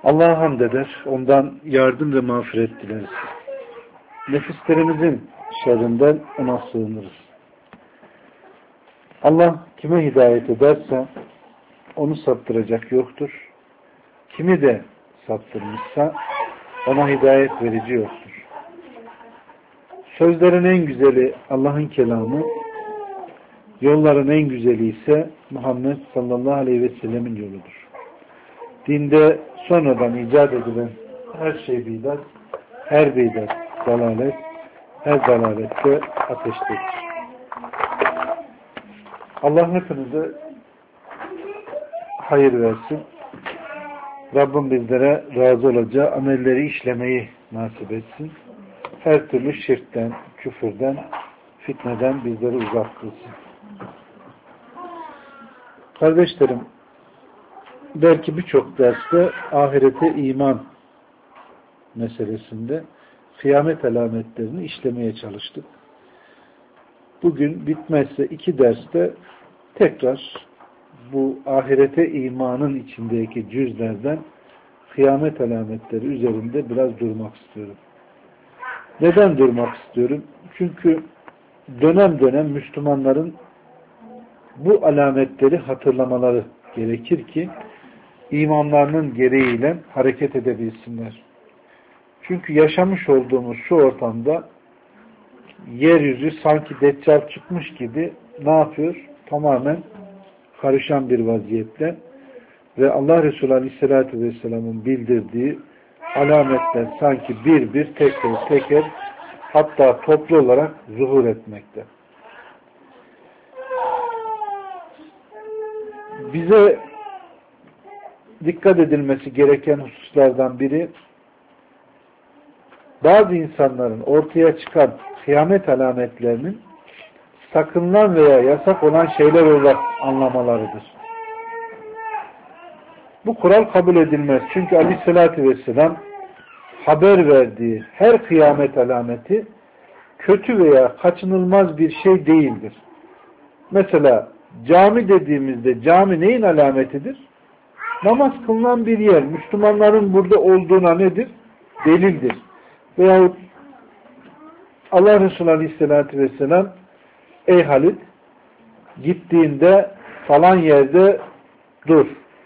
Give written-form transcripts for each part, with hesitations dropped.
Allah'a hamd eder, ondan yardım ve mağfiret dileriz. Nefislerimizin şerrinden ona sığınırız. Allah kime hidayet ederse onu saptıracak yoktur. Kimi de saptırmışsa ona hidayet verici yoktur. Sözlerin en güzeli Allah'ın kelamı, yolların en güzeli ise Muhammed sallallahu aleyhi ve sellemin yoludur. Dinde sonradan icat edilen her şey bidat, her bidat dalalet, her dalalette ateştedir. Allah hepinize hayır versin. Rabbim bizlere razı olacağı amelleri işlemeyi nasip etsin. Her türlü şirkten, küfürden, fitneden bizleri uzak kılsın. Kardeşlerim, belki birçok derste ahirete iman meselesinde kıyamet alametlerini işlemeye çalıştık. Bugün bitmezse 2 derste tekrar bu ahirete imanın içindeki cüzlerden kıyamet alametleri üzerinde biraz durmak istiyorum. Neden durmak istiyorum? Çünkü dönem dönem Müslümanların bu alametleri hatırlamaları gerekir ki imanlarının gereğiyle hareket edebilsinler. Çünkü yaşamış olduğumuz şu ortamda yeryüzü sanki deccal çıkmış gibi ne yapıyor? Tamamen karışan bir vaziyette ve Allah Resulü Aleyhisselatü Vesselam'ın bildirdiği alametler sanki bir teker teker hatta toplu olarak zuhur etmekte. Bize dikkat edilmesi gereken hususlardan biri bazı insanların ortaya çıkan kıyamet alametlerinin sakınılan veya yasak olan şeyler olarak anlamalarıdır. Bu kural kabul edilmez. Çünkü Aleyhisselatü Vesselam haber verdiği her kıyamet alameti kötü veya kaçınılmaz bir şey değildir. Mesela cami dediğimizde cami neyin alametidir? Namaz kılınan bir yer. Müslümanların burada olduğuna nedir? Delildir. Veyahut Allah Resulü Aleyhisselatü Vesselam ey Halid gittiğinde falan yerde dur.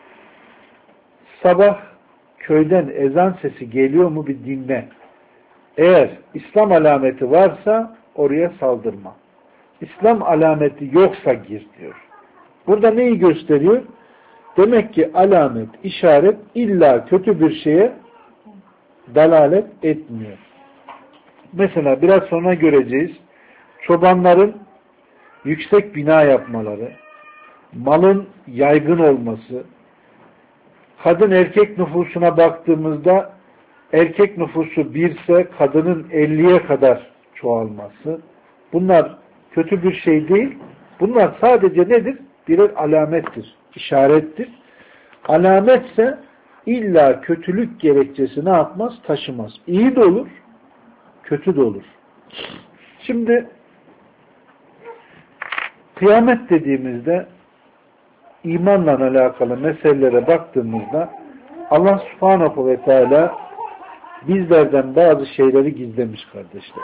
Sabah köyden ezan sesi geliyor mu bir dinle. Eğer İslam alameti varsa oraya saldırma. İslam alameti yoksa gir diyor. Burada neyi gösteriyor? Demek ki alamet, işaret illa kötü bir şeye dalalet etmiyor. Mesela biraz sonra göreceğiz. Çobanların yüksek bina yapmaları, malın yaygın olması, kadın erkek nüfusuna baktığımızda erkek nüfusu 1 ise kadının 50'ye kadar çoğalması. Bunlar kötü bir şey değil. Bunlar sadece nedir? Birer alamettir, işarettir. Alametse illa kötülük gerekçesi ne yapmaz? Taşımaz. İyi de olur, kötü de olur. Şimdi kıyamet dediğimizde imanla alakalı meselelere baktığımızda Allah Subhanahu ve Teala bizlerden bazı şeyleri gizlemiş kardeşler.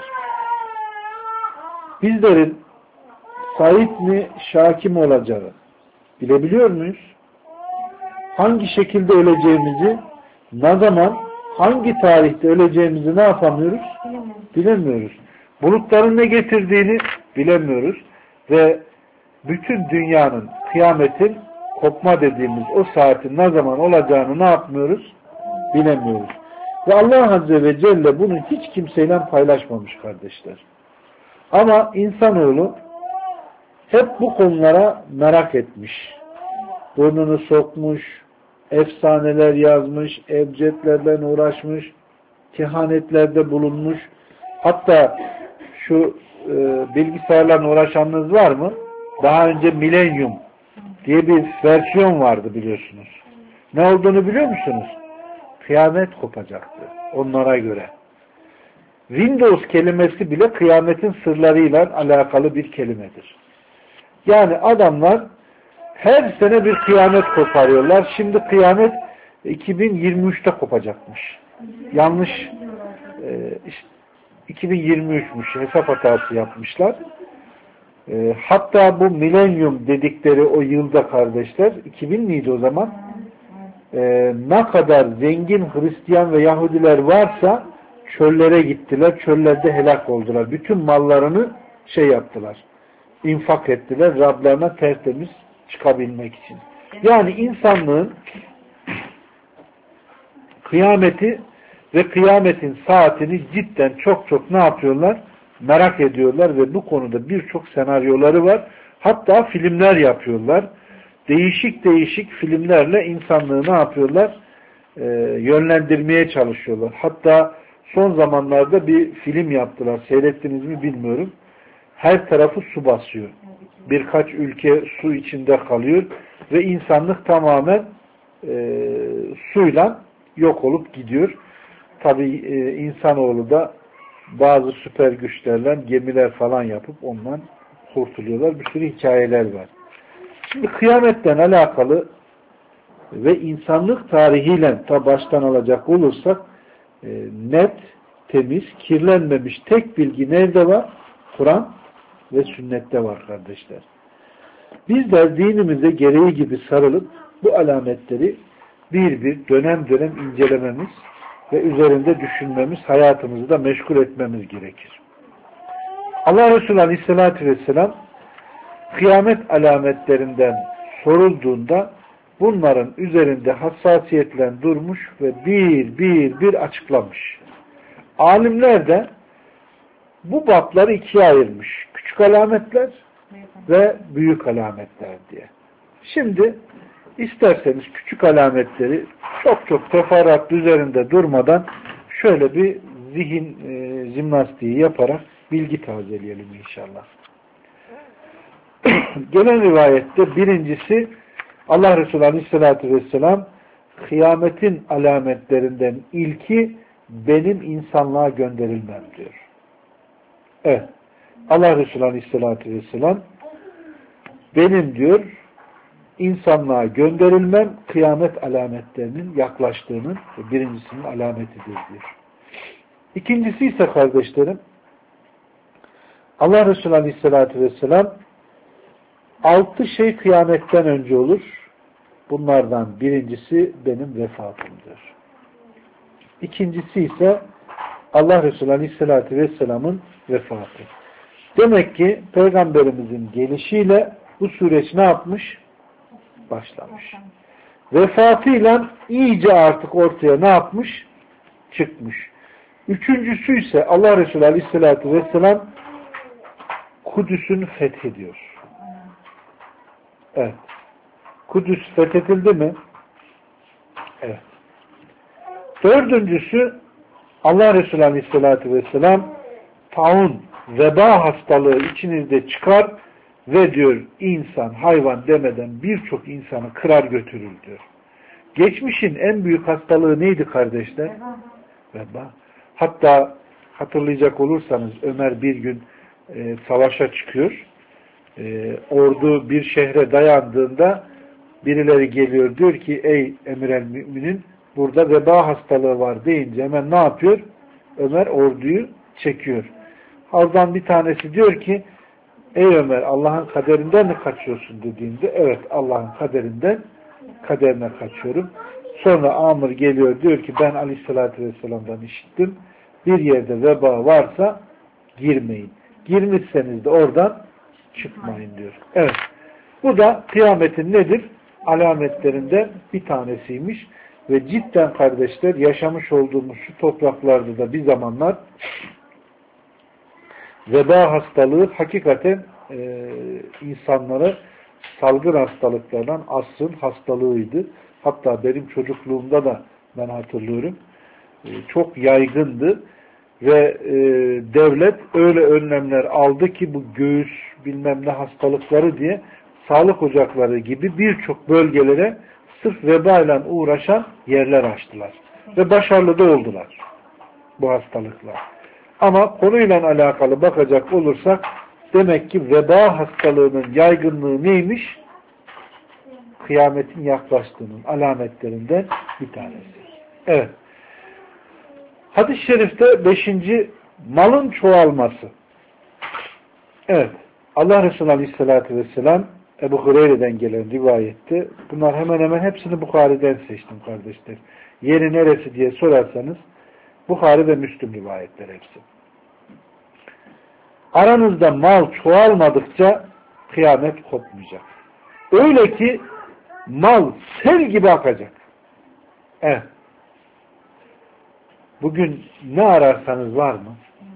Bizlerin sahip mi, şaki mi olacağı bilebiliyor muyuz? Hangi şekilde öleceğimizi, ne zaman, hangi tarihte öleceğimizi ne yapamıyoruz? Bilemiyoruz. Bulutların ne getirdiğini bilemiyoruz. Ve bütün dünyanın, kıyametin kopma dediğimiz o saatin ne zaman olacağını ne yapmıyoruz? Bilemiyoruz. Ve Allah Azze ve Celle bunu hiç kimseyle paylaşmamış kardeşler. Ama insanoğlu hep bu konulara merak etmiş. Burnunu sokmuş, efsaneler yazmış, ebcedlerle uğraşmış, kehanetlerde bulunmuş. Hatta şu bilgisayarlarla uğraşanınız var mı? Daha önce Milenyum diye bir versiyon vardı biliyorsunuz. Ne olduğunu biliyor musunuz? Kıyamet kopacaktı onlara göre. Windows kelimesi bile kıyametin sırlarıyla alakalı bir kelimedir. Yani adamlar her sene bir kıyamet koparıyorlar. Şimdi kıyamet 2023'te kopacakmış. Yanlış 2023'müş. Hesap hatası yapmışlar. Hatta bu milenyum dedikleri o yılda kardeşler 2000 miydi o zaman? Ne kadar zengin Hristiyan ve Yahudiler varsa çöllere gittiler. Çöllerde helak oldular. Bütün mallarını yaptılar. İnfak ettiler. Rablarına tertemiz çıkabilmek için. Yani insanlığın kıyameti ve kıyametin saatini cidden çok ne yapıyorlar? Merak ediyorlar ve bu konuda birçok senaryoları var. Hatta filmler yapıyorlar. Değişik filmlerle insanlığı ne yapıyorlar? Yönlendirmeye çalışıyorlar. Hatta son zamanlarda bir film yaptılar. Seyrettiniz mi bilmiyorum. Her tarafı su basıyor. Birkaç ülke su içinde kalıyor ve insanlık tamamen suyla yok olup gidiyor. Tabi insanoğlu da bazı süper güçlerle gemiler falan yapıp ondan kurtuluyorlar. Bir sürü hikayeler var. Şimdi kıyametten alakalı ve insanlık tarihiyle baştan alacak olursak net, temiz, kirlenmemiş tek bilgi nerede var? Kur'an ve sünnette var kardeşler. Bizler dinimize gereği gibi sarılıp bu alametleri bir dönem incelememiz ve üzerinde düşünmemiz, hayatımızı da meşgul etmemiz gerekir. Allah Resulü Aleyhisselatü Vesselam kıyamet alametlerinden sorulduğunda bunların üzerinde hassasiyetle durmuş ve bir açıklamış. Alimler de bu babları ikiye ayırmış. Küçük alametler ve büyük alametler diye. Şimdi isterseniz küçük alametleri çok teferruatlı üzerinde durmadan şöyle bir zihin jimnastiği yaparak bilgi tazeleyelim inşallah. Gelen rivayette birincisi Allah Resulü Aleyhisselatü Vesselam kıyametin alametlerinden ilki benim insanlığa gönderilmem diyor. Evet. Allah Resulü Aleyhisselatü Vesselam benim diyor insanlığa gönderilmem kıyamet alametlerinin yaklaştığının birincisinin alametidir diyor. İkincisi ise kardeşlerim Allah Resulü Aleyhisselatü Vesselam 6 şey kıyametten önce olur. Bunlardan birincisi benim vefatımdır. İkincisi ise Allah Resulü Aleyhisselatü Vesselam'ın vefatı. Demek ki Peygamberimizin gelişiyle bu süreç ne yapmış? Başlamış. Vefatıyla iyice artık ortaya ne yapmış? Çıkmış. Üçüncüsü ise Allah Resulü Aleyhisselatü Vesselam Kudüs'ün fethediyor. Evet. Kudüs fethedildi mi? Evet. Dördüncüsü Allah Resulü Aleyhisselatü Vesselam taun, veba hastalığı içinizde çıkar ve diyor insan, hayvan demeden birçok insanı kırar götürür diyor. Geçmişin en büyük hastalığı neydi kardeşler? Veba. Hatta hatırlayacak olursanız Ömer bir gün savaşa çıkıyor. Ordu bir şehre dayandığında birileri geliyor diyor ki ey emir el müminin burada veba hastalığı var deyince hemen ne yapıyor? Ömer orduyu çekiyor. Oradan bir tanesi diyor ki ey Ömer Allah'ın kaderinden mi kaçıyorsun dediğinde evet Allah'ın kaderine kaçıyorum. Sonra Amr geliyor diyor ki ben Aleyhisselatü Vesselam'dan işittim. Bir yerde veba varsa girmeyin. Girmişseniz de oradan çıkmayın diyor. Evet. Bu da kıyametin nedir? Alametlerinden bir tanesiymiş. Ve cidden kardeşler yaşamış olduğumuz şu topraklarda da bir zamanlar veba hastalığı hakikaten insanlara salgın hastalıklardan asrın hastalığıydı. Hatta benim çocukluğumda da ben hatırlıyorum. Çok yaygındı. Ve devlet öyle önlemler aldı ki bu göğüs bilmem ne hastalıkları diye sağlık ocakları gibi birçok bölgelere sırf vebayla uğraşan yerler açtılar. Ve başarılı da oldular bu hastalıklar. Ama konuyla alakalı bakacak olursak demek ki veba hastalığının yaygınlığı neymiş? kıyametin yaklaştığının alametlerinden bir tanesi. Evet. Hadis-i şerifte 5. malın çoğalması. Evet. Allah Resulü Aleyhisselatü Vesselam Ebu Hureyre'den gelen rivayette, bunlar hemen hemen hepsini Bukhari'den seçtim kardeşler. Yeri neresi diye sorarsanız Bukhari ve Müslüm rivayetler hepsi. Aranızda mal çoğalmadıkça kıyamet kopmayacak. Öyle ki mal sel gibi akacak. Evet. Bugün ne ararsanız var mı?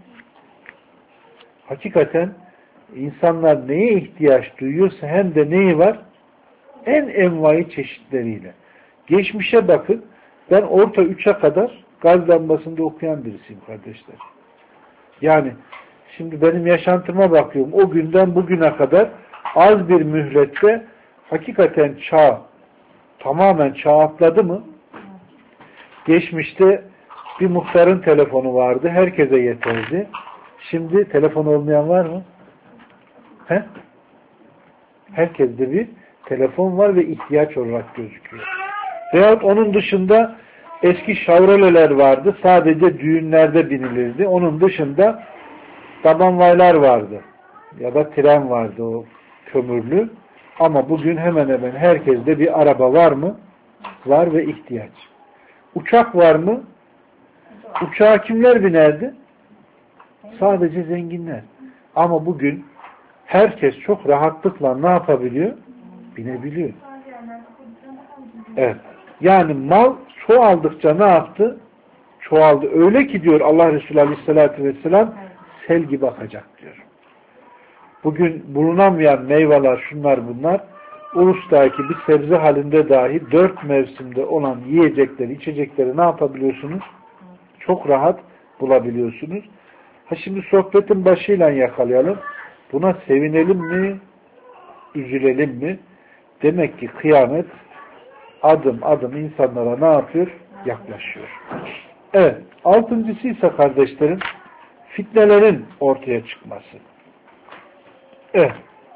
Hakikaten insanlar neye ihtiyaç duyuyorsa hem de neyi var? En envai çeşitleriyle. Geçmişe bakın. Ben orta 3'e kadar gaz lambasında okuyan birisiyim kardeşler. Yani şimdi benim yaşantıma bakıyorum. O günden bugüne kadar az bir mühlette hakikaten tamamen çağ atladı mı? Geçmişte bir muhtarın telefonu vardı. Herkese yeterdi. Şimdi telefon olmayan var mı? He? Herkeste bir telefon var ve ihtiyaç olarak gözüküyor. Veyahut onun dışında eski şavreleler vardı. Sadece düğünlerde binilirdi. Onun dışında tabanvaylar vardı. Ya da tren vardı o kömürlü. Ama bugün hemen hemen herkeste bir araba var mı? Var ve ihtiyaç. Uçak var mı? Uçağa kimler binerdi? Sadece zenginler. Ama bugün herkes çok rahatlıkla ne yapabiliyor? Binebiliyor. Evet. Yani mal çoğaldıkça ne yaptı? Çoğaldı. Öyle ki diyor Allah Resulü Aleyhisselatü Vesselam sel gibi akacak diyor. Bugün bulunamayan meyveler şunlar bunlar. Ulus'taki bir sebze halinde dahi 4 mevsimde olan yiyecekleri, içecekleri ne yapabiliyorsunuz? Çok rahat bulabiliyorsunuz. Şimdi sohbetin başıyla yakalayalım. Buna sevinelim mi? Üzülelim mi? Demek ki kıyamet adım adım insanlara ne yapıyor? Yaklaşıyor. Evet. 6.'sı ise kardeşlerim fitnelerin ortaya çıkması. Evet.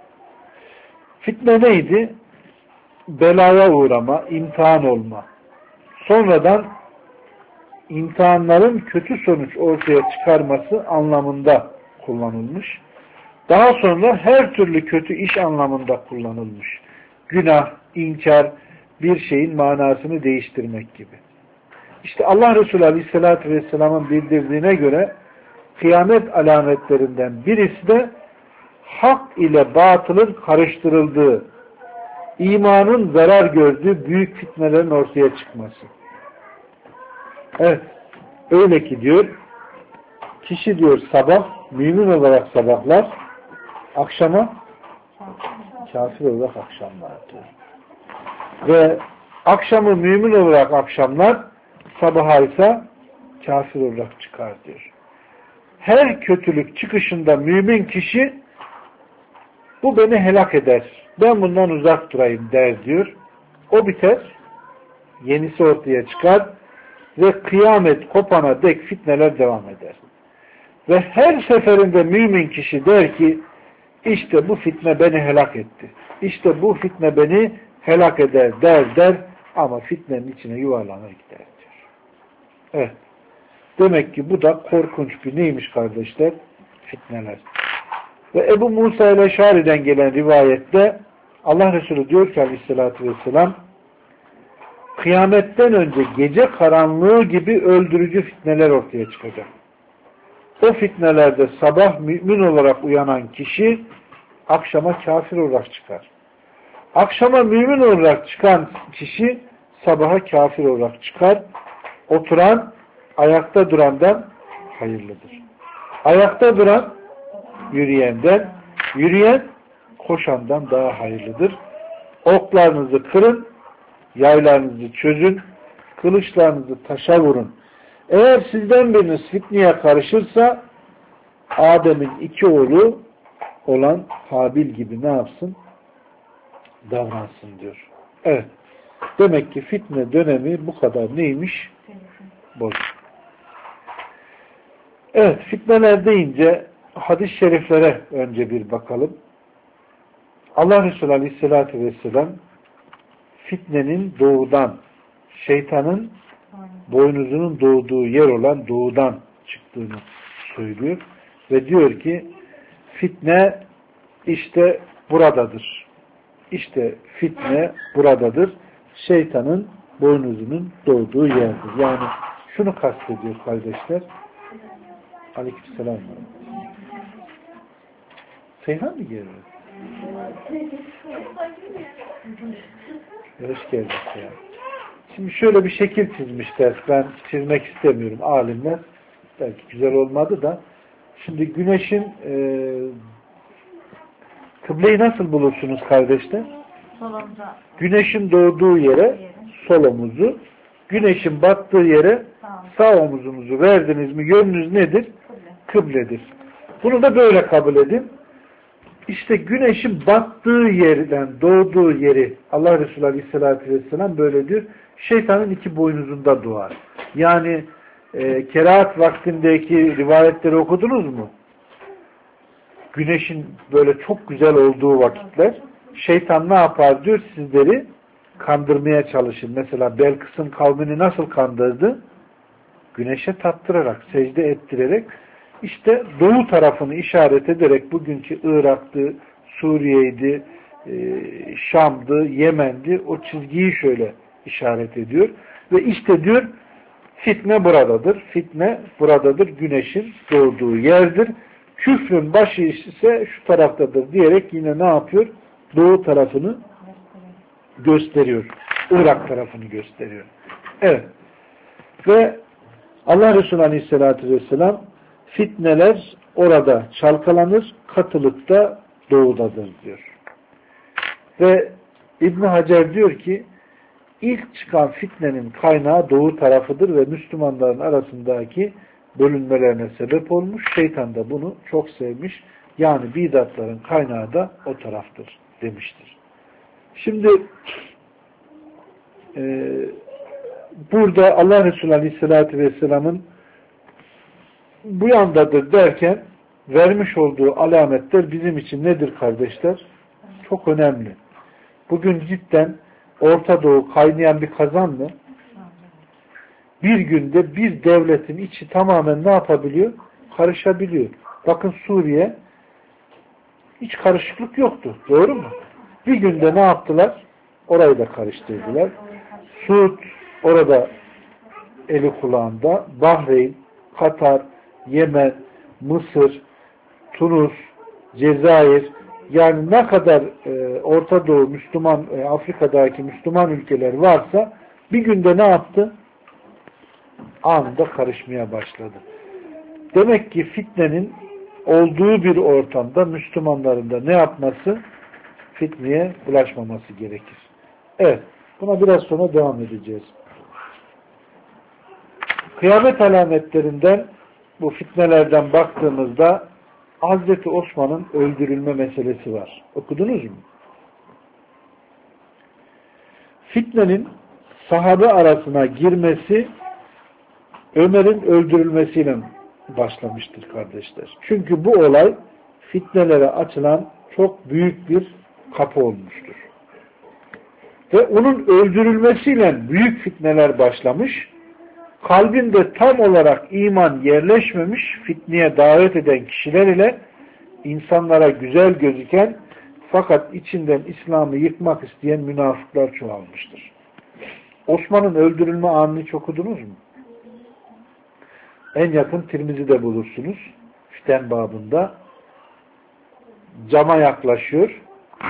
Fitne neydi? Belaya uğrama, imtihan olma. Sonradan imtihanların kötü sonuç ortaya çıkarması anlamında kullanılmış. Daha sonra her türlü kötü iş anlamında kullanılmış. Günah, inkar, bir şeyin manasını değiştirmek gibi. İşte Allah Resulü Aleyhisselatü Vesselam'ın bildirdiğine göre kıyamet alametlerinden birisi de hak ile batılın karıştırıldığı, imanın zarar gördüğü büyük fitnelerin ortaya çıkması. Evet. Öyle ki diyor, kişi diyor sabah mümin olarak sabahlar, akşama kafir olarak akşamlar diyor. Ve akşamı mümin olarak akşamlar, sabaha ise kafir olarak çıkar diyor. Her kötülük çıkışında mümin kişi bu beni helak eder, ben bundan uzak durayım der diyor. O biter, yenisi ortaya çıkar ve kıyamet kopana dek fitneler devam eder. Ve her seferinde mümin kişi der ki işte bu fitne beni helak etti. İşte bu fitne beni helak eder der ama fitnenin içine yuvarlanır gider diyor. Evet. Demek ki bu da korkunç bir neymiş kardeşler? Fitneler. Ve Ebu Musa el-Eşari'den gelen rivayette Allah Resulü diyor ki Aleyhisselatü Vesselam kıyametten önce gece karanlığı gibi öldürücü fitneler ortaya çıkacak. O fitnelerde sabah mümin olarak uyanan kişi akşama kafir olarak çıkar. Akşama mümin olarak çıkan kişi sabaha kafir olarak çıkar. Oturan ayakta durandan hayırlıdır. Ayakta duran yürüyenden, yürüyen koşandan daha hayırlıdır. Oklarınızı kırın, yaylarınızı çözün, kılıçlarınızı taşa vurun. Eğer sizden biriniz fitneye karışırsa Adem'in 2 oğlu olan Habil gibi ne yapsın? Davransın diyor. Evet. Demek ki fitne dönemi bu kadar neymiş? Bozuk. Evet. Fitneler deyince hadis-i şeriflere önce bir bakalım. Allah Resulü Aleyhisselatü Vesselam fitnenin doğudan, şeytanın boynuzunun doğduğu yer olan doğudan çıktığını söylüyor. Ve diyor ki fitne işte buradadır. İşte fitne buradadır. Şeytanın boynuzunun doğduğu yerdir. Yani şunu kastediyor kardeşler. Aleykümselam. Seyhan mı geliyor? Hoş geldin ya. Şimdi şöyle bir şekil çizmişler. Ben çizmek istemiyorum alimler. Belki güzel olmadı da. Şimdi güneşin kıbleyi nasıl bulursunuz kardeşler? Solumda. Güneşin doğduğu yere sol omuzu, güneşin battığı yere sağ omuzumuzu verdiniz mi yönünüz nedir? Kıbledir. Bunu da böyle kabul edin. İşte güneşin battığı yerden doğduğu yeri Allah Resulü Aleyhisselatü Vesselam böyle diyor. Şeytanın iki boynuzunda doğar. Yani kerahat vaktindeki rivayetleri okudunuz mu? Güneşin böyle çok güzel olduğu vakitler şeytan ne yapar diyor? Sizleri kandırmaya çalışır. Mesela Belkıs'ın kavmini nasıl kandırdı? Güneşe tattırarak, secde ettirerek işte doğu tarafını işaret ederek bugünkü Irak'tı, Suriye'ydi, Şam'dı, Yemen'di o çizgiyi şöyle işaret ediyor. Ve işte diyor fitne buradadır. Fitne buradadır. Güneşin doğduğu yerdir. Küfrün başı ise şu taraftadır diyerek yine ne yapıyor? Doğu tarafını gösteriyor. Irak tarafını gösteriyor. Evet. Ve Allah Resulü Aleyhisselatü Vesselam fitneler orada çalkalanır, katılık da doğudadır diyor. Ve İbn Hacer diyor ki ilk çıkan fitnenin kaynağı doğu tarafıdır ve Müslümanların arasındaki bölünmelerine sebep olmuş. Şeytan da bunu çok sevmiş. Yani bidatların kaynağı da o taraftır demiştir. Şimdi burada Allah Resulü Aleyhisselatü Vesselam'ın bu yandadır derken vermiş olduğu alametler bizim için nedir kardeşler? Çok önemli. Bugün cidden Orta Doğu kaynayan bir kazan mı? Bir günde bir devletin içi tamamen ne yapabiliyor? Karışabiliyor. Bakın Suriye hiç karışıklık yoktu. Doğru mu? Bir günde ne yaptılar? Orayı da karıştırdılar. Suud orada eli kulağında. Bahreyn, Katar, Yemen, Mısır, Tunus, Cezayir, yani ne kadar Orta Doğu Müslüman, Afrika'daki Müslüman ülkeler varsa bir günde ne yaptı? Anında karışmaya başladı. Demek ki fitnenin olduğu bir ortamda Müslümanların da ne yapması? Fitneye bulaşmaması gerekir. Evet. Buna biraz sonra devam edeceğiz. Kıyamet alametlerinden bu fitnelerden baktığımızda Hazreti Osman'ın öldürülme meselesi var. Okudunuz mu? Fitnenin sahabe arasına girmesi Ömer'in öldürülmesiyle başlamıştır kardeşler. Çünkü bu olay fitnelere açılan çok büyük bir kapı olmuştur. Ve onun öldürülmesiyle büyük fitneler başlamış. Kalbinde tam olarak iman yerleşmemiş, fitneye davet eden kişiler ile insanlara güzel gözüken fakat içinden İslam'ı yıkmak isteyen münafıklar çoğalmıştır. Osman'ın öldürülme anını hiç okudunuz mu? En yakın Tirmizi'de bulursunuz. Fiten babında cama yaklaşıyor.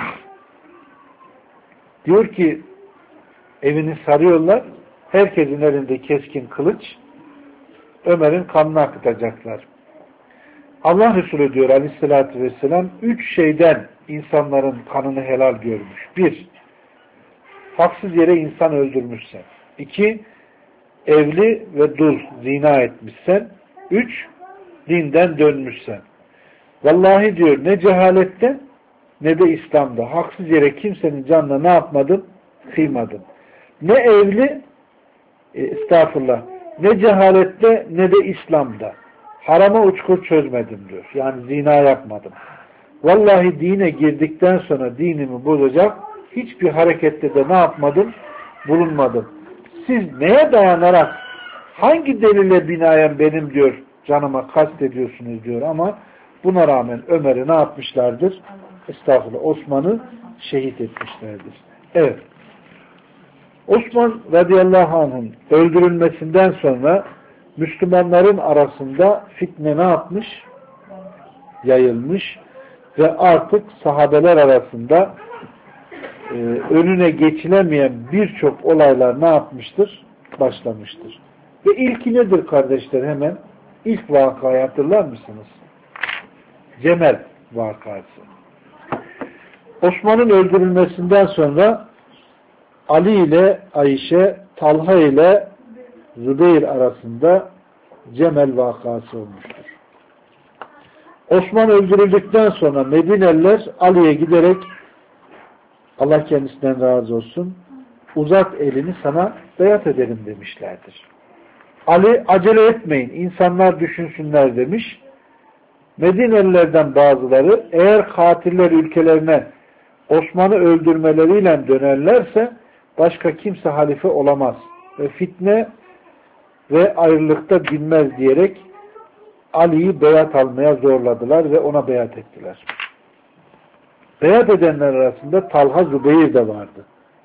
Diyor ki evini sarıyorlar. Herkesin elinde keskin kılıç. Ömer'in kanını akıtacaklar. Allah Resulü diyor Aleyhisselatü Vesselam 3 şeyden insanların kanını helal görmüş. 1. Haksız yere insan öldürmüşsen. 2. Evli ve dul zina etmişsen. 3. Dinden dönmüşsen. Vallahi diyor ne cehalette ne de İslam'da. Haksız yere kimsenin canına ne yapmadım? Kıymadım. Ne evli estağfurullah ne cehalette ne de İslam'da. Harama uçkur çözmedim diyor. Yani zina yapmadım. Vallahi dine girdikten sonra dinimi bozacak hiçbir harekette de ne yapmadım? Bulunmadım. Siz neye dayanarak, hangi delile binaen benim diyor canıma kastediyorsunuz diyor, ama buna rağmen Ömer'i ne yapmışlardır? Estağfurullah, Osman'ı şehit etmişlerdir. Evet. Osman radıyallahu anh'ın öldürülmesinden sonra Müslümanların arasında fitne ne yapmış? Yayılmış ve artık sahabeler arasında önüne geçilemeyen birçok olaylar ne yapmıştır? Başlamıştır. Ve ilki nedir kardeşler hemen? İlk vakayı hatırlar mısınız? Cemel vakası. Osman'ın öldürülmesinden sonra Ali ile Ayşe, Talha ile Zübeyir arasında Cemel vakası olmuştur. Osman öldürüldükten sonra Medineliler Ali'ye giderek, Allah kendisinden razı olsun, uzat elini sana beyat edelim demişlerdir. Ali acele etmeyin, insanlar düşünsünler demiş. Medinelilerden bazıları eğer katiller ülkelerine Osman'ı öldürmeleriyle dönerlerse başka kimse halife olamaz ve fitne ve ayrılıkta dinmez diyerek Ali'yi beyat almaya zorladılar ve ona beyat ettiler. Beyat edenler arasında Talha, Zübeyir de vardı.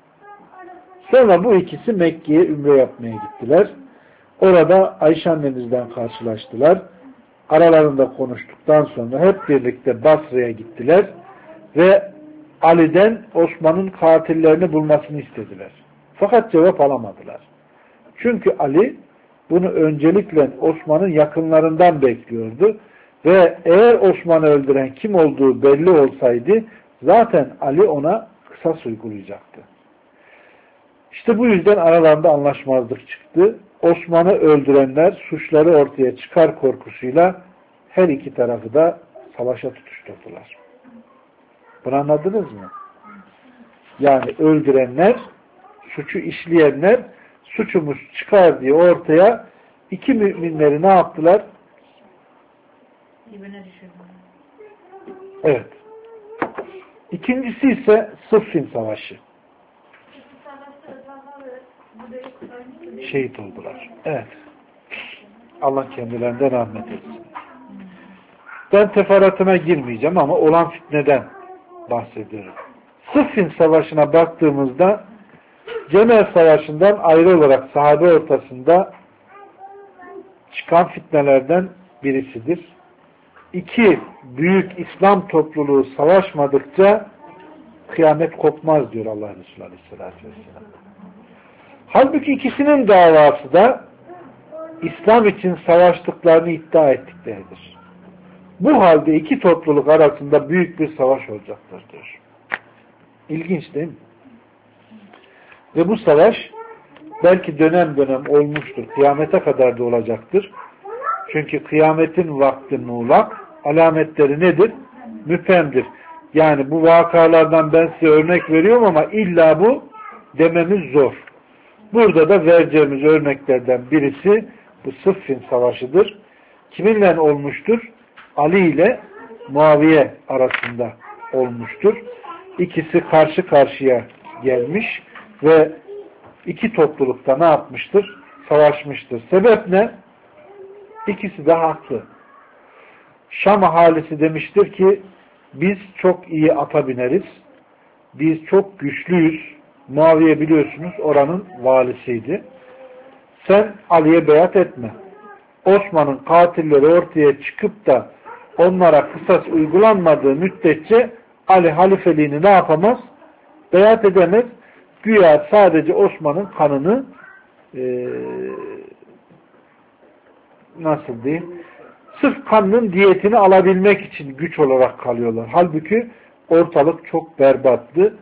Sonra bu ikisi Mekke'ye ümre yapmaya gittiler. Orada Ayşe annemizden karşılaştılar. Aralarında konuştuktan sonra hep birlikte Basra'ya gittiler ve Ali'den Osman'ın katillerini bulmasını istediler. Fakat cevap alamadılar. Çünkü Ali bunu öncelikle Osman'ın yakınlarından bekliyordu ve eğer Osman'ı öldüren kim olduğu belli olsaydı zaten Ali ona kısas uygulayacaktı. İşte bu yüzden aralarında anlaşmazlık çıktı. Osman'ı öldürenler suçları ortaya çıkar korkusuyla her iki tarafı da savaşa tutuşturdular. Bunu anladınız mı? Yani öldürenler, suçu işleyenler suçumuz çıkar diye ortaya iki müminleri ne yaptılar? Evet. İkincisi ise Sıffin Savaşı. Şehit oldular. Evet. Allah kendilerinden rahmet etsin. Ben teferruatına girmeyeceğim ama olan fitneden bahsediyorum. Sıffin Savaşı'na baktığımızda Cemel Savaşı'ndan ayrı olarak sahabe ortasında çıkan fitnelerden birisidir. İki büyük İslam topluluğu savaşmadıkça kıyamet kopmaz diyor Allah Resulü Aleyhisselatü Vesselam. Halbuki ikisinin davası da İslam için savaştıklarını iddia ettikleridir. Bu halde iki topluluk arasında büyük bir savaş olacaktır diyor. İlginç değil mi? Ve bu savaş belki dönem dönem olmuştur. Kıyamete kadar da olacaktır. Çünkü kıyametin vakti muğlak, alametleri nedir? Müphemdir. Yani bu vakalardan ben size örnek veriyorum ama illa bu dememiz zor. Burada da vereceğimiz örneklerden birisi bu Sıffin Savaşı'dır. Kiminle olmuştur? Ali ile Muaviye arasında olmuştur. İkisi karşı karşıya gelmiş ve iki toplulukta ne yapmıştır? Savaşmıştır. Sebep ne? İkisi de haklı. Şam ahalisi demiştir ki biz çok iyi ata bineriz. Biz çok güçlüyüz. Muaviye biliyorsunuz oranın valisiydi. Sen Ali'ye beyat etme. Osman'ın katilleri ortaya çıkıp da onlara kısas uygulanmadığı müddetçe Ali halifeliğini ne yapamaz? Beyat edemez. Güya sadece Osman'ın kanını nasıl diyeyim? Sırf kanının diyetini alabilmek için güç olarak kalıyorlar. Halbuki ortalık çok berbattı.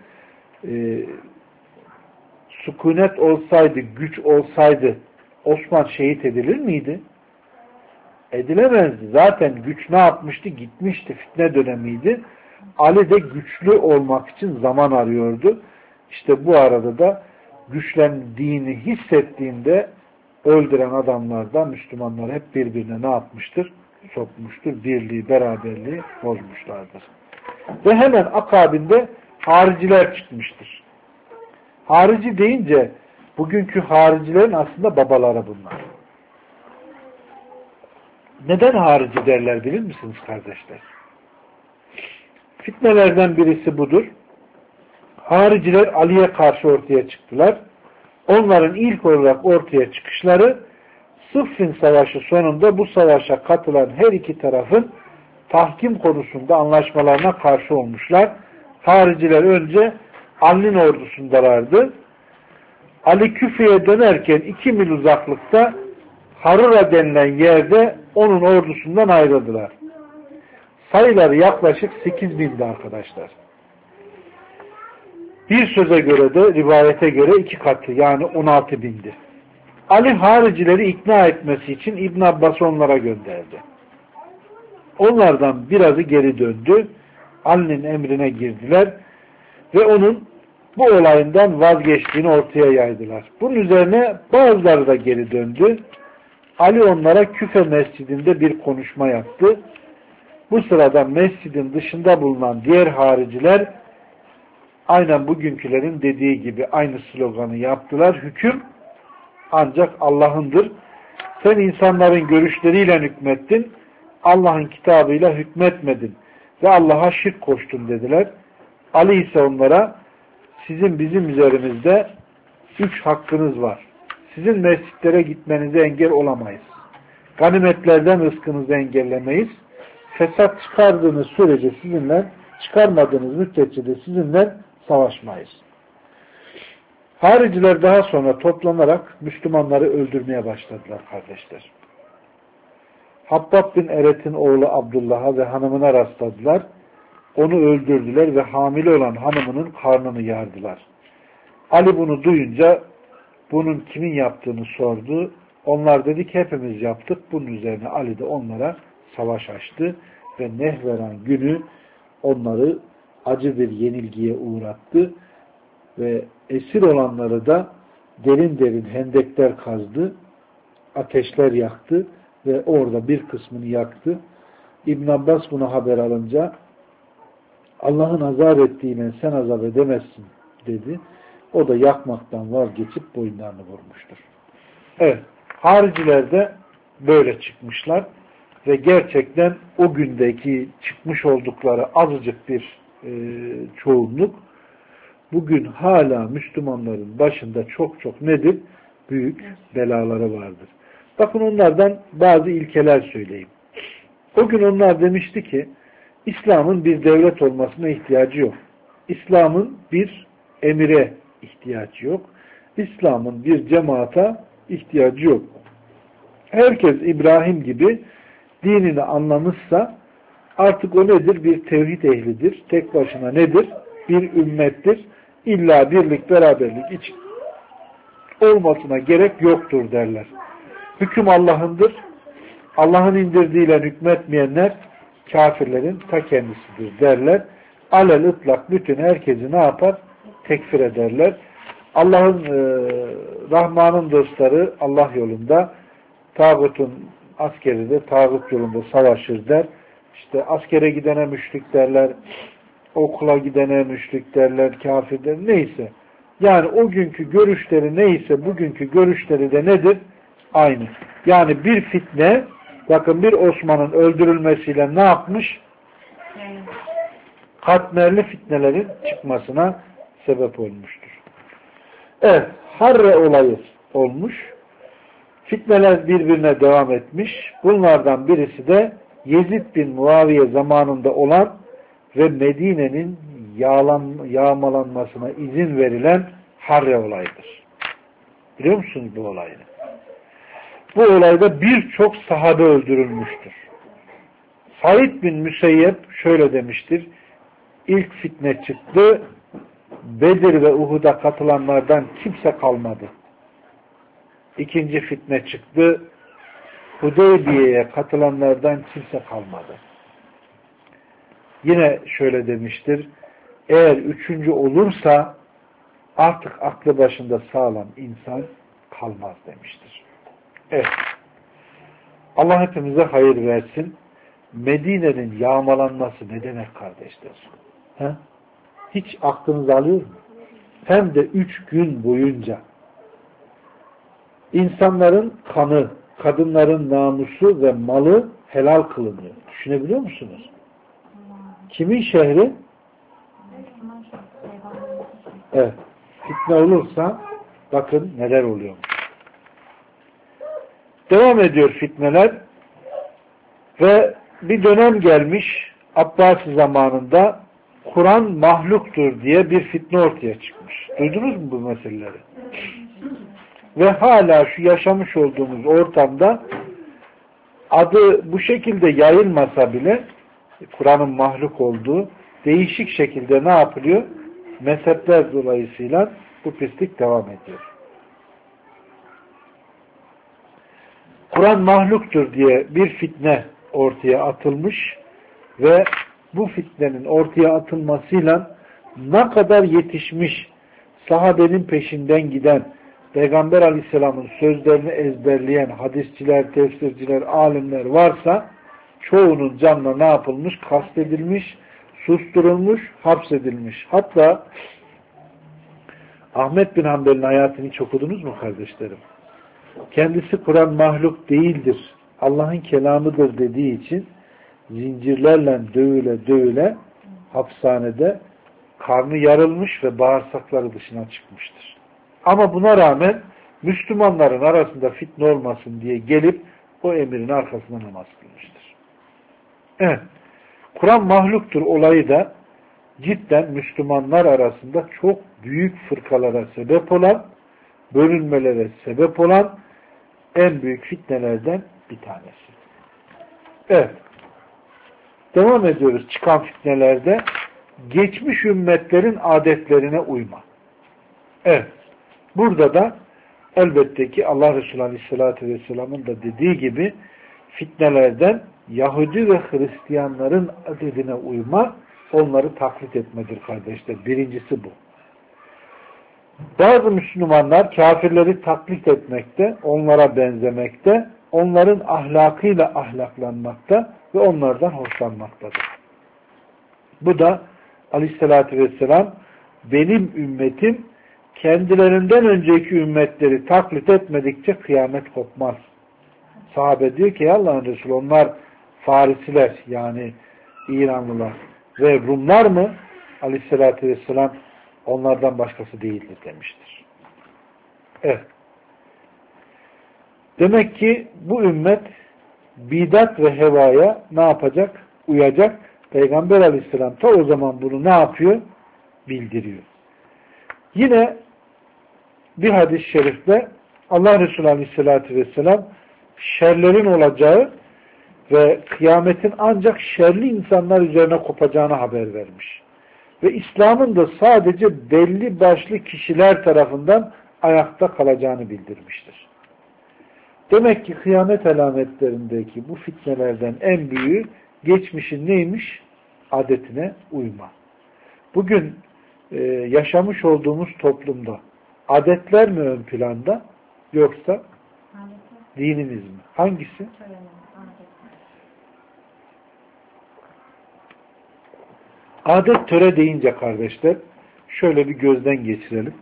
Sükunet olsaydı, güç olsaydı Osman şehit edilir miydi? Edilemezdi. Zaten güç ne yapmıştı? Gitmişti. Fitne dönemiydi. Ali de güçlü olmak için zaman arıyordu. İşte bu arada da güçlendiğini hissettiğinde öldüren adamlardan Müslümanlar hep birbirine ne yapmıştır? Sokmuştur. Birliği, beraberliği bozmuşlardır. Ve hemen akabinde hariciler çıkmıştır. Harici deyince bugünkü haricilerin aslında babaları bunlar. Neden harici derler bilir misiniz kardeşler? Fitnelerden birisi budur. Hariciler Ali'ye karşı ortaya çıktılar. Onların ilk olarak ortaya çıkışları Sıffin Savaşı sonunda bu savaşa katılan her iki tarafın tahkim konusunda anlaşmalarına karşı olmuşlar. Hariciler önce Ali'nin ordusundalardı. Ali Küfe'ye dönerken 2 mil uzaklıkta Harura denilen yerde onun ordusundan ayrıldılar. Sayıları yaklaşık 8.000'di arkadaşlar. Bir söze göre de rivayete göre 2 katı yani 16.000'di. Ali haricileri ikna etmesi için İbn Abbas'ı onlara gönderdi. Onlardan birazı geri döndü. Ali'nin emrine girdiler ve onun bu olayından vazgeçtiğini ortaya yaydılar. Bunun üzerine bazıları da geri döndü. Ali onlara Küfe mescidinde bir konuşma yaptı. Bu sırada mescidin dışında bulunan diğer hariciler aynen bugünkülerin dediği gibi aynı sloganı yaptılar. Hüküm ancak Allah'ındır. Sen insanların görüşleriyle hükmettin. Allah'ın kitabıyla hükmetmedin. Ve Allah'a şirk koştun dediler. Ali ise onlara sizin bizim üzerimizde 3 hakkınız var. Sizin mescitlere gitmenize engel olamayız. Ganimetlerden rızkınızı engellemeyiz. Fesat çıkardığınız sürece sizinle, çıkarmadığınız müddetçe de sizinle savaşmayız. Hariciler daha sonra toplanarak Müslümanları öldürmeye başladılar kardeşler. Habbab bin Eret'in oğlu Abdullah'a ve hanımına rastladılar. Onu öldürdüler ve hamile olan hanımının karnını yardılar. Ali bunu duyunca bunun kimin yaptığını sordu. Onlar dedi ki hepimiz yaptık. Bunun üzerine Ali de onlara savaş açtı ve Nehveran günü onları acı bir yenilgiye uğrattı ve esir olanları da derin derin hendekler kazdı, ateşler yaktı ve orada bir kısmını yaktı. İbn Abbas bunu haber alınca Allah'ın azap ettiğine sen azap edemezsin dedi. O da yakmaktan vazgeçip boyunlarını vurmuştur. Evet, hariciler de böyle çıkmışlar ve gerçekten o gündeki çıkmış oldukları azıcık bir çoğunluk bugün hala Müslümanların başında çok çok nedir? Büyük belaları vardır. Bakın onlardan bazı ilkeler söyleyeyim. O gün onlar demişti ki İslam'ın bir devlet olmasına ihtiyacı yok. İslam'ın bir emire ihtiyacı yok. İslam'ın bir cemaata ihtiyacı yok. Herkes İbrahim gibi dinini anlamışsa artık o nedir? Bir tevhid ehlidir. Tek başına nedir? Bir ümmettir. İlla birlik, beraberlik için olmasına gerek yoktur derler. Hüküm Allah'ındır. Allah'ın indirdiğiyle hükmetmeyenler kafirlerin ta kendisidir derler. Alel ıtlak bütün herkesi ne yapar? Tekfir ederler. Allah'ın Rahman'ın dostları Allah yolunda, tağutun askeri de tağut yolunda savaşır der. İşte askere gidene müşrik derler, okula gidene müşrik derler, kafir der, neyse. Yani o günkü görüşleri neyse bugünkü görüşleri de nedir? Aynı. Yani bir fitne, bakın bir Osman'ın öldürülmesiyle ne yapmış? Katmerli fitnelerin çıkmasına sebep olmuştur. Evet, Harre olayı olmuş. Fitneler birbirine devam etmiş. Bunlardan birisi de Yezid bin Muaviye zamanında olan ve Medine'nin yağmalanmasına izin verilen Harre olayıdır. Biliyor musunuz bu olayı? Bu olayda birçok sahabe öldürülmüştür. Said bin Müseyyep şöyle demiştir. İlk fitne çıktı. Bedir ve Uhud'a katılanlardan kimse kalmadı. İkinci fitne çıktı. Hudeybiye'ye katılanlardan kimse kalmadı. Yine şöyle demiştir. Eğer üçüncü olursa artık aklı başında sağlam insan kalmaz demiştir. Evet. Allah hepimize hayır versin. Medine'nin yağmalanması ne demek kardeşler? He? Hiç aklınız alıyor mu? Hem de 3 gün boyunca. İnsanların kanı, kadınların namusu ve malı helal kılınıyor. Düşünebiliyor musunuz? Kimin şehri? Evet. Fitne olursa bakın neler oluyor. Devam ediyor fitneler ve bir dönem gelmiş Abbasi zamanında Kur'an mahluktur diye bir fitne ortaya çıkmış. Duydunuz mu bu meseleleri? Ve hala şu yaşamış olduğumuz ortamda adı bu şekilde yayılmasa bile Kur'an'ın mahluk olduğu değişik şekilde ne yapılıyor? Mezhepler dolayısıyla bu pislik devam ediyor. Kur'an mahluktur diye bir fitne ortaya atılmış ve bu fitnenin ortaya atılmasıyla ne kadar yetişmiş sahabenin peşinden giden Peygamber Aleyhisselam'ın sözlerini ezberleyen hadisçiler, tefsirciler, alimler varsa çoğunun canına ne yapılmış? Kastedilmiş, susturulmuş, hapsedilmiş. Hatta Ahmet bin Hanbel'in hayatını hiç okudunuz mu kardeşlerim? Kendisi Kur'an mahluk değildir, Allah'ın kelamıdır dediği için zincirlerle dövüle dövüle hapishanede karnı yarılmış ve bağırsakları dışına çıkmıştır. Ama buna rağmen Müslümanların arasında fitne olmasın diye gelip o emirin arkasında namaz kılmıştır. Evet. Kur'an mahluktur olayı da cidden Müslümanlar arasında çok büyük fırkalara sebep olan, bölünmelere sebep olan en büyük fitnelerden bir tanesi. Evet. Devam ediyoruz çıkan fitnelerde. Geçmiş ümmetlerin adetlerine uyma. Evet. Burada da elbette ki Allah Resulü Aleyhisselatü Vesselam'ın da dediği gibi fitnelerden Yahudi ve Hristiyanların adetine uyma, onları taklit etmedir kardeşler. Birincisi bu. Bazı Müslümanlar kafirleri taklit etmekte, onlara benzemekte, onların ahlakıyla ahlaklanmakta ve onlardan hoşlanmaktadır. Bu da Aleyhisselatü Vesselam benim ümmetim kendilerinden önceki ümmetleri taklit etmedikçe kıyamet kopmaz. Sahabe diyor ki Allah'ın Resulü onlar Farisiler yani İranlılar ve Rumlar mı? Aleyhisselatü Vesselam onlardan başkası değildir demiştir. Evet. Demek ki bu ümmet bidat ve hevaya ne yapacak? Uyacak. Peygamber Aleyhisselam ta o zaman bunu ne yapıyor? Bildiriyor. Yine bir hadis-i şerifte Allah Resulü Aleyhisselatü Vesselam şerlerin olacağı ve kıyametin ancak şerli insanlar üzerine kopacağını haber vermiş. Ve İslam'ın da sadece belli başlı kişiler tarafından ayakta kalacağını bildirmiştir. Demek ki kıyamet alametlerindeki bu fitnelerden en büyüğü geçmişin neymiş? Adetine uyma. Bugün yaşamış olduğumuz toplumda adetler mi ön planda yoksa dinimiz mi? Hangisi? Adet töre deyince kardeşler şöyle bir gözden geçirelim.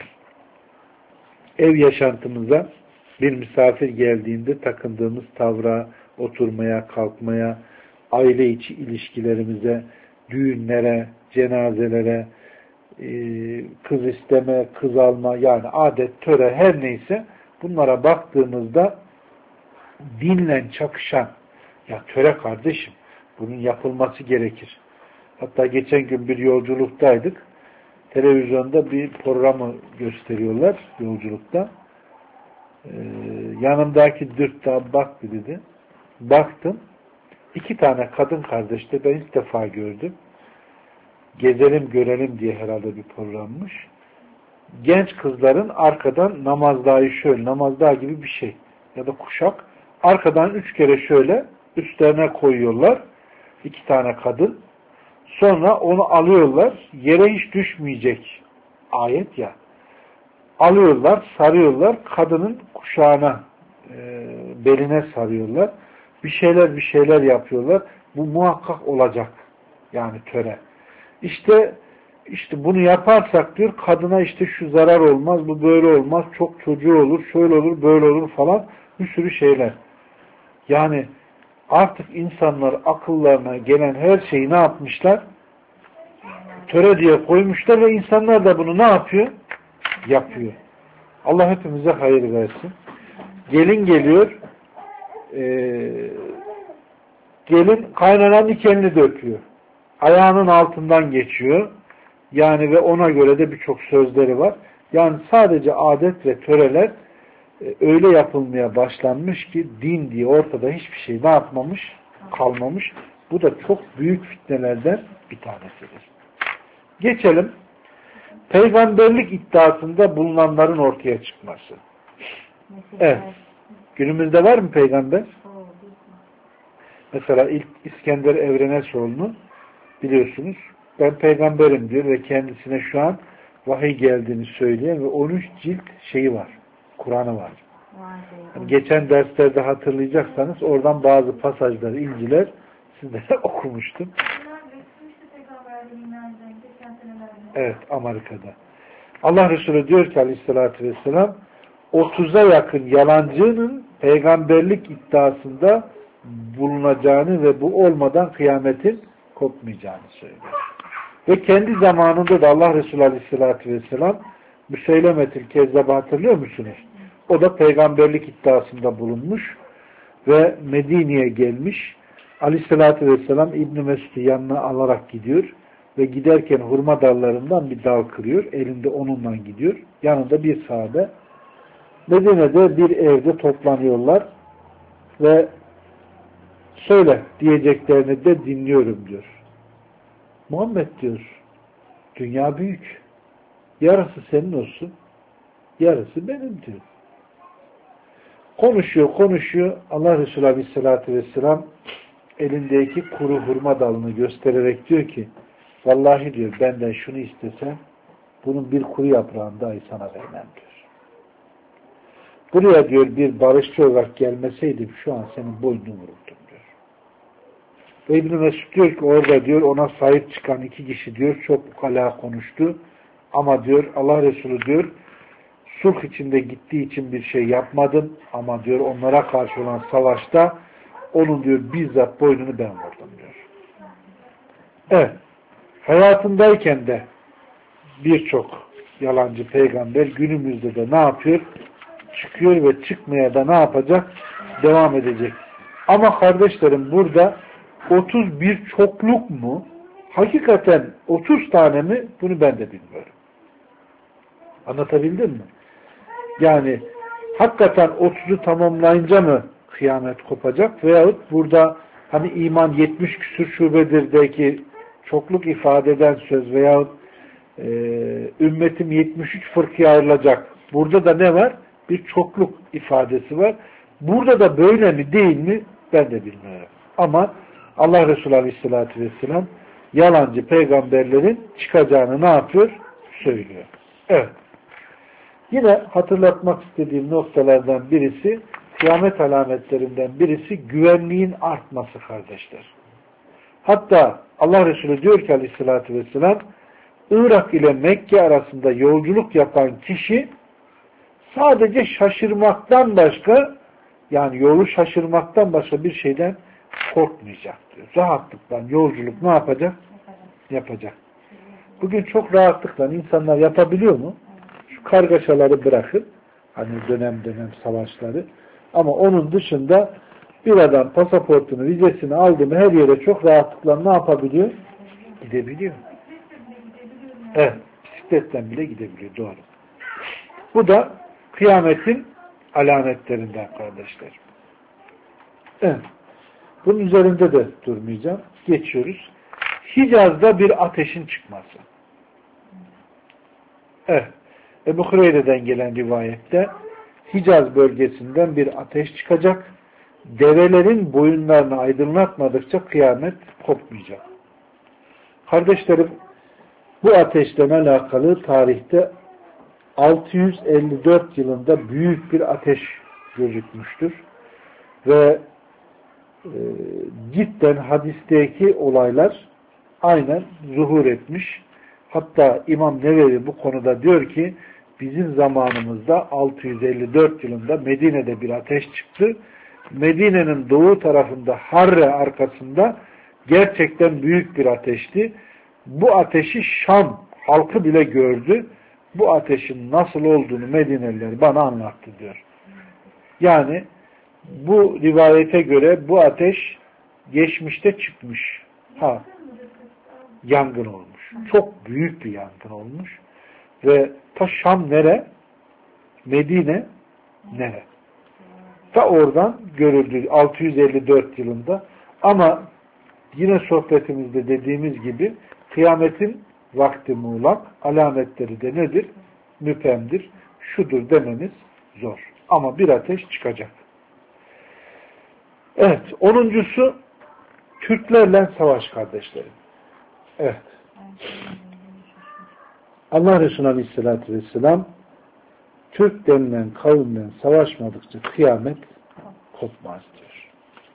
Ev yaşantımıza bir misafir geldiğinde takındığımız tavra, oturmaya, kalkmaya, aile içi ilişkilerimize, düğünlere, cenazelere, kız isteme, kız alma yani adet, töre her neyse bunlara baktığımızda dinle çakışan ya töre kardeşim bunun yapılması gerekir. Hatta geçen gün bir yolculuktaydık. Televizyonda bir programı gösteriyorlar yolculukta. Yanımdaki dürtte baktı dedi. Baktım. 2 tane kadın kardeş de ben ilk defa gördüm. Gezelim görelim diye herhalde bir programmış. Genç kızların arkadan namazdağı şöyle, namazdağı gibi bir şey ya da kuşak. Arkadan 3 kere şöyle üstlerine koyuyorlar. 2 tane kadın. Sonra onu alıyorlar. Yere hiç düşmeyecek. Ayet ya. Alıyorlar, sarıyorlar. Kadının kuşağına, beline sarıyorlar. Bir şeyler yapıyorlar. Bu muhakkak olacak. Yani töre. İşte işte bunu yaparsak diyor kadına işte şu zarar olmaz, bu böyle olmaz, çok çocuğu olur, şöyle olur, böyle olur falan bir sürü şeyler. Yani artık insanlar akıllarına gelen her şeyi ne yapmışlar? Töre diye koymuşlar ve insanlar da bunu ne yapıyor? Yapıyor. Allah hepimize hayır versin. Gelin geliyor, gelin kaynananın dikenini döküyor. Ayağının altından geçiyor. Yani ve ona göre de birçok sözleri var. Yani sadece adet ve töreler öyle yapılmaya başlanmış ki din diye ortada hiçbir şey ne yapmamış? Kalmamış. Bu da çok büyük fitnelerden bir tanesidir. Geçelim. Peygamberlik iddiasında bulunanların ortaya çıkması. Evet. Günümüzde var mı peygamber? Mesela ilk İskender Evrenesoğlu'nu biliyorsunuz. Ben peygamberim diyor ve kendisine şu an vahiy geldiğini söyleyen ve 13 cilt şeyi var. Kur'an'ı var. Yani geçen derslerde hatırlayacaksanız oradan bazı pasajları, inciler sizlere okumuştum. Evet, Amerika'da. Allah Resulü diyor ki aleyhissalatü vesselam 30'a yakın yalancının peygamberlik iddiasında bulunacağını ve bu olmadan kıyametin kopmayacağını söylüyor. Ve kendi zamanında da Allah Resulü aleyhissalatü vesselam Müseylemetül Kezzab'ı hatırlıyor musunuz? O da peygamberlik iddiasında bulunmuş ve Medine'ye gelmiş. Aleyhissalatü vesselam İbn-i Mesud'u yanına alarak gidiyor ve giderken hurma dallarından bir dal kırıyor. Elinde onunla gidiyor. Yanında bir sahabe. Medine'de bir evde toplanıyorlar ve söyle diyeceklerini de dinliyorum diyor. Muhammed diyor, dünya büyük. Yarısı senin olsun, yarısı benim diyor. Konuşuyor. Allah Resulü Aleyhisselatü Vesselam elindeki kuru hurma dalını göstererek diyor ki, vallahi diyor benden şunu istesen, bunun bir kuru yaprağını dahi sana vermem diyor. Buraya diyor bir barışçı olarak gelmeseydim şu an senin boynunu vururdum diyor. Ve İbn-i Mesud diyor ki orada diyor ona sahip çıkan iki kişi diyor çok ukala konuştu. Ama diyor Allah Resulü diyor sulh içinde gittiği için bir şey yapmadım ama diyor onlara karşı olan savaşta onun diyor bizzat boynunu ben vurdum diyor. Evet. Hayatındayken de birçok yalancı peygamber günümüzde de ne yapıyor? Çıkıyor ve çıkmaya da ne yapacak? Devam edecek. Ama kardeşlerim burada 31 çokluk mu? Hakikaten 30 tane mi? Bunu ben de bilmiyorum. Anlatabildim mi? Yani hakikaten 30'u tamamlayınca mı kıyamet kopacak? Veyahut burada hani iman 70 küsur şubedir'deki çokluk ifade eden söz veyahut ümmetim 73 fırkıya ayrılacak. Burada da ne var? Bir çokluk ifadesi var. Burada da böyle mi değil mi? Ben de bilmiyorum. Ama Allah Resulü Aleyhisselatü Vesselam yalancı peygamberlerin çıkacağını ne yapıyor? Söylüyor. Evet. Yine hatırlatmak istediğim noktalardan birisi, kıyamet alametlerinden birisi güvenliğin artması kardeşler. Hatta Allah Resulü diyor ki Aleyhisselatü Vesselam, Irak ile Mekke arasında yolculuk yapan kişi sadece şaşırmaktan başka, yani yolu şaşırmaktan başka bir şeyden korkmayacak diyor. Rahatlıkla yolculuk ne yapacak? Yapacak. Bugün çok rahatlıkla insanlar yapabiliyor mu? Şu kargaşaları bırakın. Hani dönem savaşları. Ama onun dışında bir adam pasaportunu, vizesini aldı mı her yere çok rahatlıkla ne yapabiliyor? Gidebiliyor. Evet. Bisikletten bile gidebiliyor. Doğru. Bu da kıyametin alametlerinden kardeşler. Evet. Bunun üzerinde de durmayacağım. Geçiyoruz. Hicaz'da bir ateşin çıkması. Evet. Ebu Hureyre'den gelen rivayette Hicaz bölgesinden bir ateş çıkacak. Develerin boyunlarını aydınlatmadıkça kıyamet kopmayacak. Kardeşlerim, bu ateşle alakalı tarihte 654 yılında büyük bir ateş gözükmüştür. Ve cidden hadisteki olaylar aynen zuhur etmiş. Hatta İmam Nevevi bu konuda diyor ki bizim zamanımızda 654 yılında Medine'de bir ateş çıktı. Medine'nin doğu tarafında Harre arkasında gerçekten büyük bir ateşti. Bu ateşi Şam halkı bile gördü. Bu ateşin nasıl olduğunu Medineliler bana anlattı diyor. Yani bu rivayete göre bu ateş geçmişte çıkmış. Yangın olmuş. Çok büyük bir yangın olmuş. Ve ta Şam nere? Medine nere? Ta oradan görüldü 654 yılında. Ama yine sohbetimizde dediğimiz gibi kıyametin vakti muğlak, alametleri de nedir? Müpemdir. Şudur dememiz zor. Ama bir ateş çıkacak. Evet. 10'uncusu Türklerle savaş kardeşlerim. Evet. Allah Resulü Aleyhisselatü Vesselam Türk denilen kavimle savaşmadıkça kıyamet kopmaz diyor.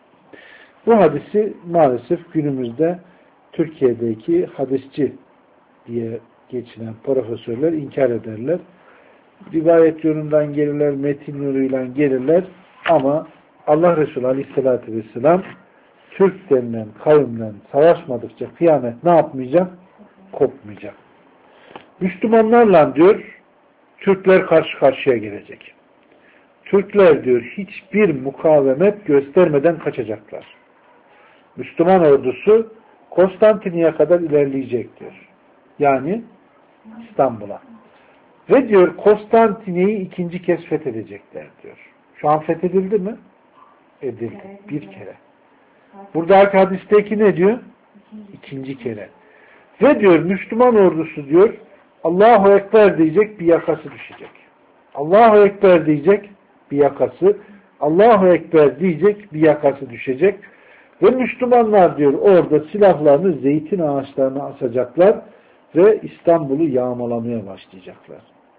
Bu hadisi maalesef günümüzde Türkiye'deki hadisçi diye geçinen profesörler inkar ederler. Rivayet yolundan gelirler, metin yoluyla gelirler ama Allah Resulü Aleyhisselatü Vesselam Türk denilen kavimle savaşmadıkça kıyamet ne yapmayacak? Kopmayacak. Müslümanlarla diyor Türkler karşı karşıya gelecek. Türkler diyor hiçbir mukavemet göstermeden kaçacaklar. Müslüman ordusu Konstantiniyye kadar ilerleyecek diyor. Yani İstanbul'a. Ve diyor Konstantiniyye'yi ikinci kez fethedecekler diyor. Şu an fethedildi mi? Edildi. Bir kere. Buradaki hadisteki ne diyor? İkinci kere. Ve diyor Müslüman ordusu diyor Allahu Ekber diyecek bir yakası düşecek. Allahu Ekber diyecek bir yakası. Allahu Ekber diyecek bir yakası düşecek. Ve Müslümanlar diyor orada silahlarını zeytin ağaçlarına asacaklar ve İstanbul'u yağmalamaya başlayacaklar.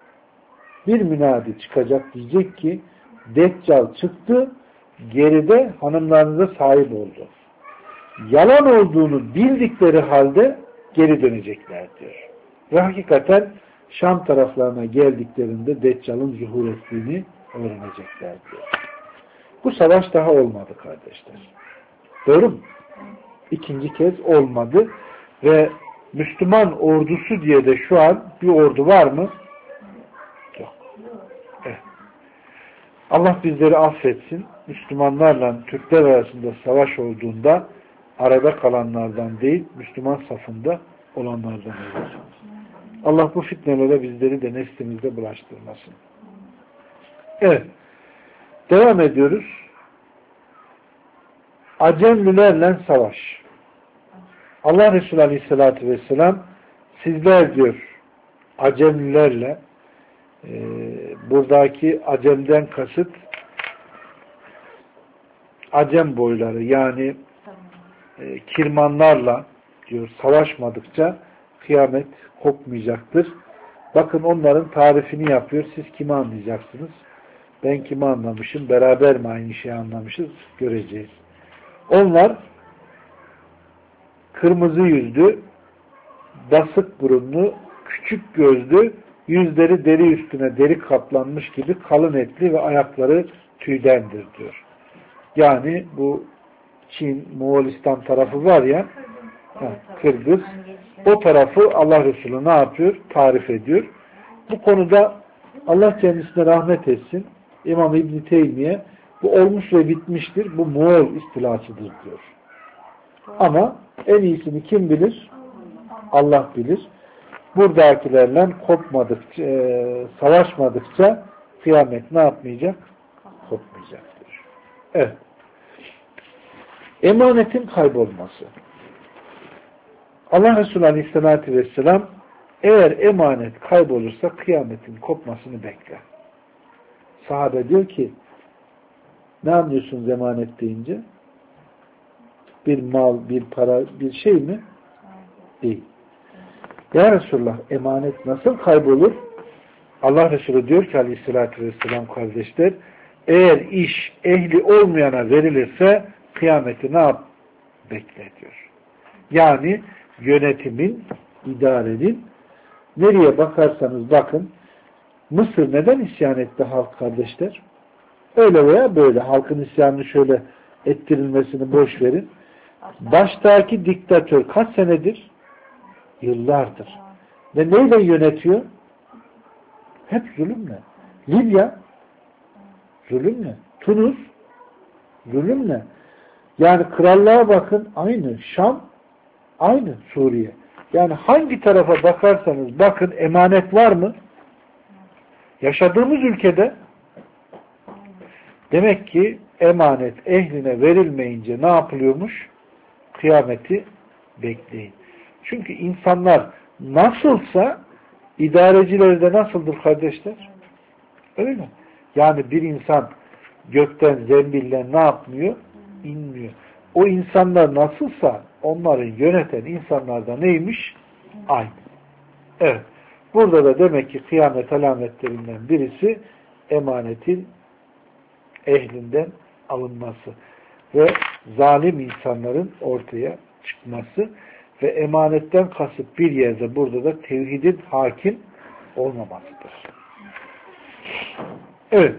Bir münadi çıkacak diyecek ki Deccal çıktı, geride hanımlarınıza sahip oldu. Yalan olduğunu bildikleri halde geri dönecekler diyor. Ve hakikaten Şam taraflarına geldiklerinde Deccal'ın zuhur ettiğini öğrenecekler diyor. Bu savaş daha olmadı kardeşler. Doğru mu? İkinci kez olmadı ve Müslüman ordusu diye de şu an bir ordu var mı? Yok. Evet. Allah bizleri affetsin. Müslümanlarla Türkler arasında savaş olduğunda arada kalanlardan değil, Müslüman safında olanlardan eylesin. Allah bu fitnelere bizleri de neslimizde bulaştırmasın. Evet. Devam ediyoruz. Acemlilerle savaş. Allah Resulü Aleyhisselatü Vesselam sizler diyor Acemlilerle buradaki Acem'den kasıt Acem boyları yani Kirmanlarla diyor savaşmadıkça kıyamet kopmayacaktır. Bakın onların tarifini yapıyor. Siz kimi anlayacaksınız? Ben kimi anlamışım? Beraber mi aynı şeyi anlamışız? Göreceğiz. Onlar kırmızı yüzlü, basık burunlu, küçük gözlü, yüzleri deri üstüne deri kaplanmış gibi kalın etli ve ayakları tüydendir diyor. Yani bu Çin, Moğolistan tarafı var ya, Kırgız, o tarafı Allah Resulü ne yapıyor? Tarif ediyor. Bu konuda Allah kendisine rahmet etsin. İmam İbn-i Teymiye bu olmuş ve bitmiştir. Bu Moğol istilasıdır diyor. Ama en iyisini kim bilir? Allah bilir. Buradakilerle kopmadıkça, savaşmadıkça kıyamet ne yapmayacak? Kopmayacaktır. Evet. Emanetin kaybolması. Allah Resulü Aleyhisselatü Vesselam eğer emanet kaybolursa kıyametin kopmasını bekler. Sahabe diyor ki ne anlıyorsunuz emanet deyince? Bir mal, bir para, bir şey mi? Değil. Ya Resulullah emanet nasıl kaybolur? Allah Resulü diyor ki Aleyhisselatü Vesselam kardeşler eğer iş ehli olmayana verilirse kıyameti ne yap? Bekle diyor. Yani yönetimin, idarenin Nereye bakarsanız bakın, Mısır neden isyan etti halk kardeşler? Öyle veya böyle. Halkın isyanını şöyle ettirilmesini boş verin. Baştaki diktatör kaç senedir? Yıllardır. Ve neyle yönetiyor? Hep zulümle. Libya zulümle. Tunus zulümle. Yani krallığa bakın aynı. Şam aynı. Suriye. Yani hangi tarafa bakarsanız bakın emanet var mı? Yaşadığımız ülkede demek ki emanet ehline verilmeyince ne yapılıyormuş? Kıyameti bekleyin. Çünkü insanlar nasılsa idarecileri de nasıldır kardeşler? Öyle. Yani bir insan gökten zembille ne yapmıyor? İnmiyor. O insanlar nasılsa onların yöneten insanlar da neymiş? Aynı. Evet. Burada da demek ki kıyamet alametlerinden birisi emanetin ehlinden alınması ve zalim insanların ortaya çıkması ve emanetten kasıt bir yerde burada da tevhidin hakim olmamasıdır. Evet.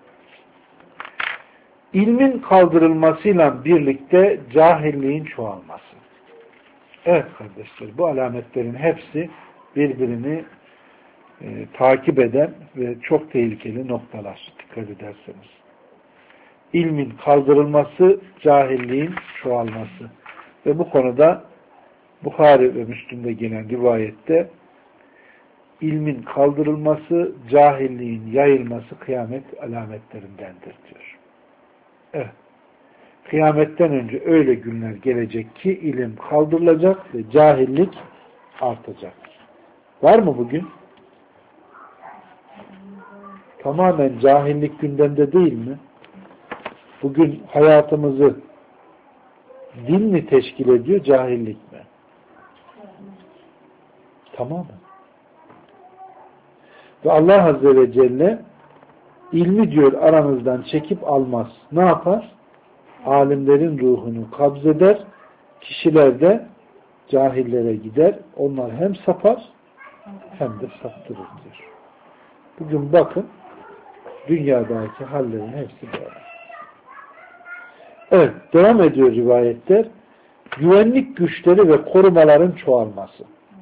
İlmin kaldırılmasıyla birlikte cahilliğin çoğalması. Evet kardeşler, bu alametlerin hepsi birbirini takip eden ve çok tehlikeli noktalar, dikkat ederseniz. İlmin kaldırılması, cahilliğin çoğalması. Ve bu konuda Buhari ve Müslim'de gelen rivayette ilmin kaldırılması, cahilliğin yayılması kıyamet alametlerindendir diyor. Evet. Kıyametten önce öyle günler gelecek ki ilim kaldırılacak ve cahillik artacak. Var mı bugün? Tamamen cahillik gündemde değil mi? Bugün hayatımızı din mi teşkil ediyor, cahillik mi? Tamamen. Ve Allah Azze ve Celle ilmi diyor aranızdan çekip almaz. Ne yapar? Alimlerin ruhunu kabzeder, kişiler de cahillere gider. Onlar hem sapar hem de saptırır diyor. Bugün bakın dünyadaki hallerin hepsi böyle. Evet, devam ediyor rivayetler. Güvenlik güçleri ve korumaların çoğalması.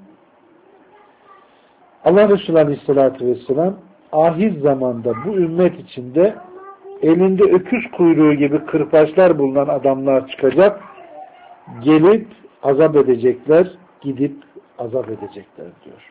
Allah Resulü Aleyhisselatü Vesselam ahir zamanda bu ümmet içinde elinde öküz kuyruğu gibi kırbaçlar bulunan adamlar çıkacak, gelip azap edecekler, gidip azap edecekler diyor.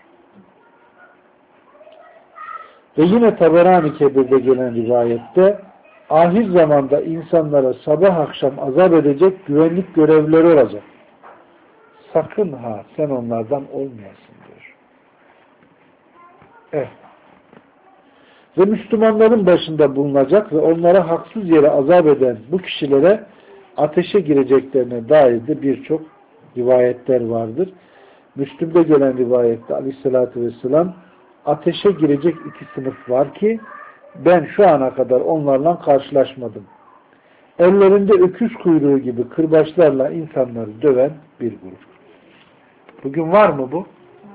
Ve yine Taberani Kebir'de gelen rivayette ahir zamanda insanlara sabah akşam azap edecek güvenlik görevlileri olacak. Sakın ha sen onlardan olmayasın diyor. Evet. Ve Müslümanların başında bulunacak ve onlara haksız yere azap eden bu kişilere ateşe gireceklerine dair de birçok rivayetler vardır. Müslüm'de gelen rivayette Aleyhisselatü Vesselam ateşe girecek iki sınıf var ki ben şu ana kadar onlarla karşılaşmadım. Ellerinde öküz kuyruğu gibi kırbaçlarla insanları döven bir grup. Bugün var mı bu?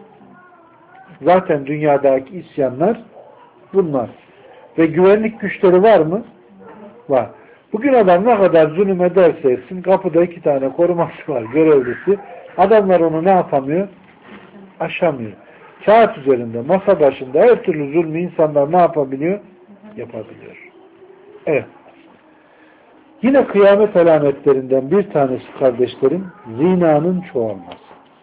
Zaten dünyadaki isyanlar bunlar. Ve güvenlik güçleri var mı? Var. Bugün adam ne kadar zulüm ederse etsin, kapıda 2 tane koruması var, görevlisi. Adamlar onu ne yapamıyor? Aşamıyor. Kağıt üzerinde, masa başında her türlü zulmü insanlar ne yapabiliyor? Yapabiliyor. Evet. Yine kıyamet alametlerinden bir tanesi kardeşlerim, zinanın çoğalması.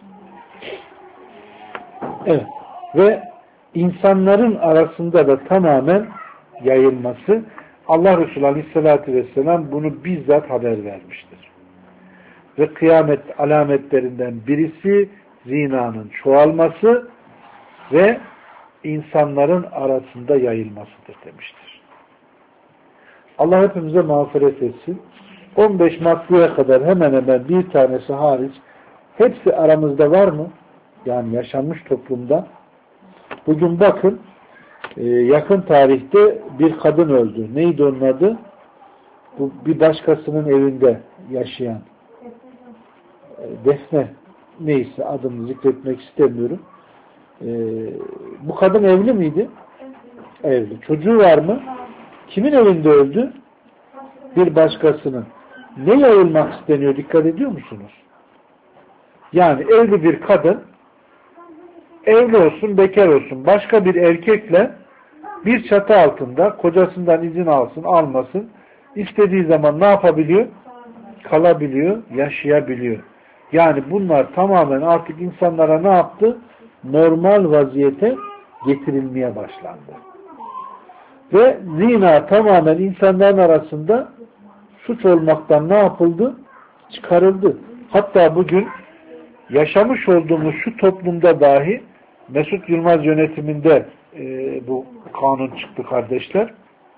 Evet. Ve insanların arasında da tamamen yayılması. Allah Resulü Aleyhisselatü Vesselam bunu bizzat haber vermiştir. Ve kıyamet alametlerinden birisi zinanın çoğalması ve insanların arasında yayılmasıdır demiştir. Allah hepimize mağfiret etsin. 15 maddeye kadar hemen hemen bir tanesi hariç hepsi aramızda var mı? Yani yaşanmış toplumda. Bugün bakın yakın tarihte bir kadın öldü. Neydi onun adı? Bu bir başkasının evinde yaşayan Defne, neyse adını zikretmek istemiyorum. Bu kadın evli miydi? Evli. Çocuğu var mı? Kimin evinde öldü? Bir başkasının. Ne yayılmak isteniyor? Dikkat ediyor musunuz? Yani evli bir kadın evli olsun, bekar olsun, başka bir erkekle bir çatı altında kocasından izin alsın, almasın, istediği zaman ne yapabiliyor? Kalabiliyor, yaşayabiliyor. Yani bunlar tamamen artık insanlara ne yaptı? Normal vaziyete getirilmeye başlandı. Ve zina tamamen insanların arasında suç olmaktan ne yapıldı? Çıkarıldı. Hatta bugün yaşamış olduğumuz şu toplumda dahi Mesut Yılmaz yönetiminde bu kanun çıktı kardeşler.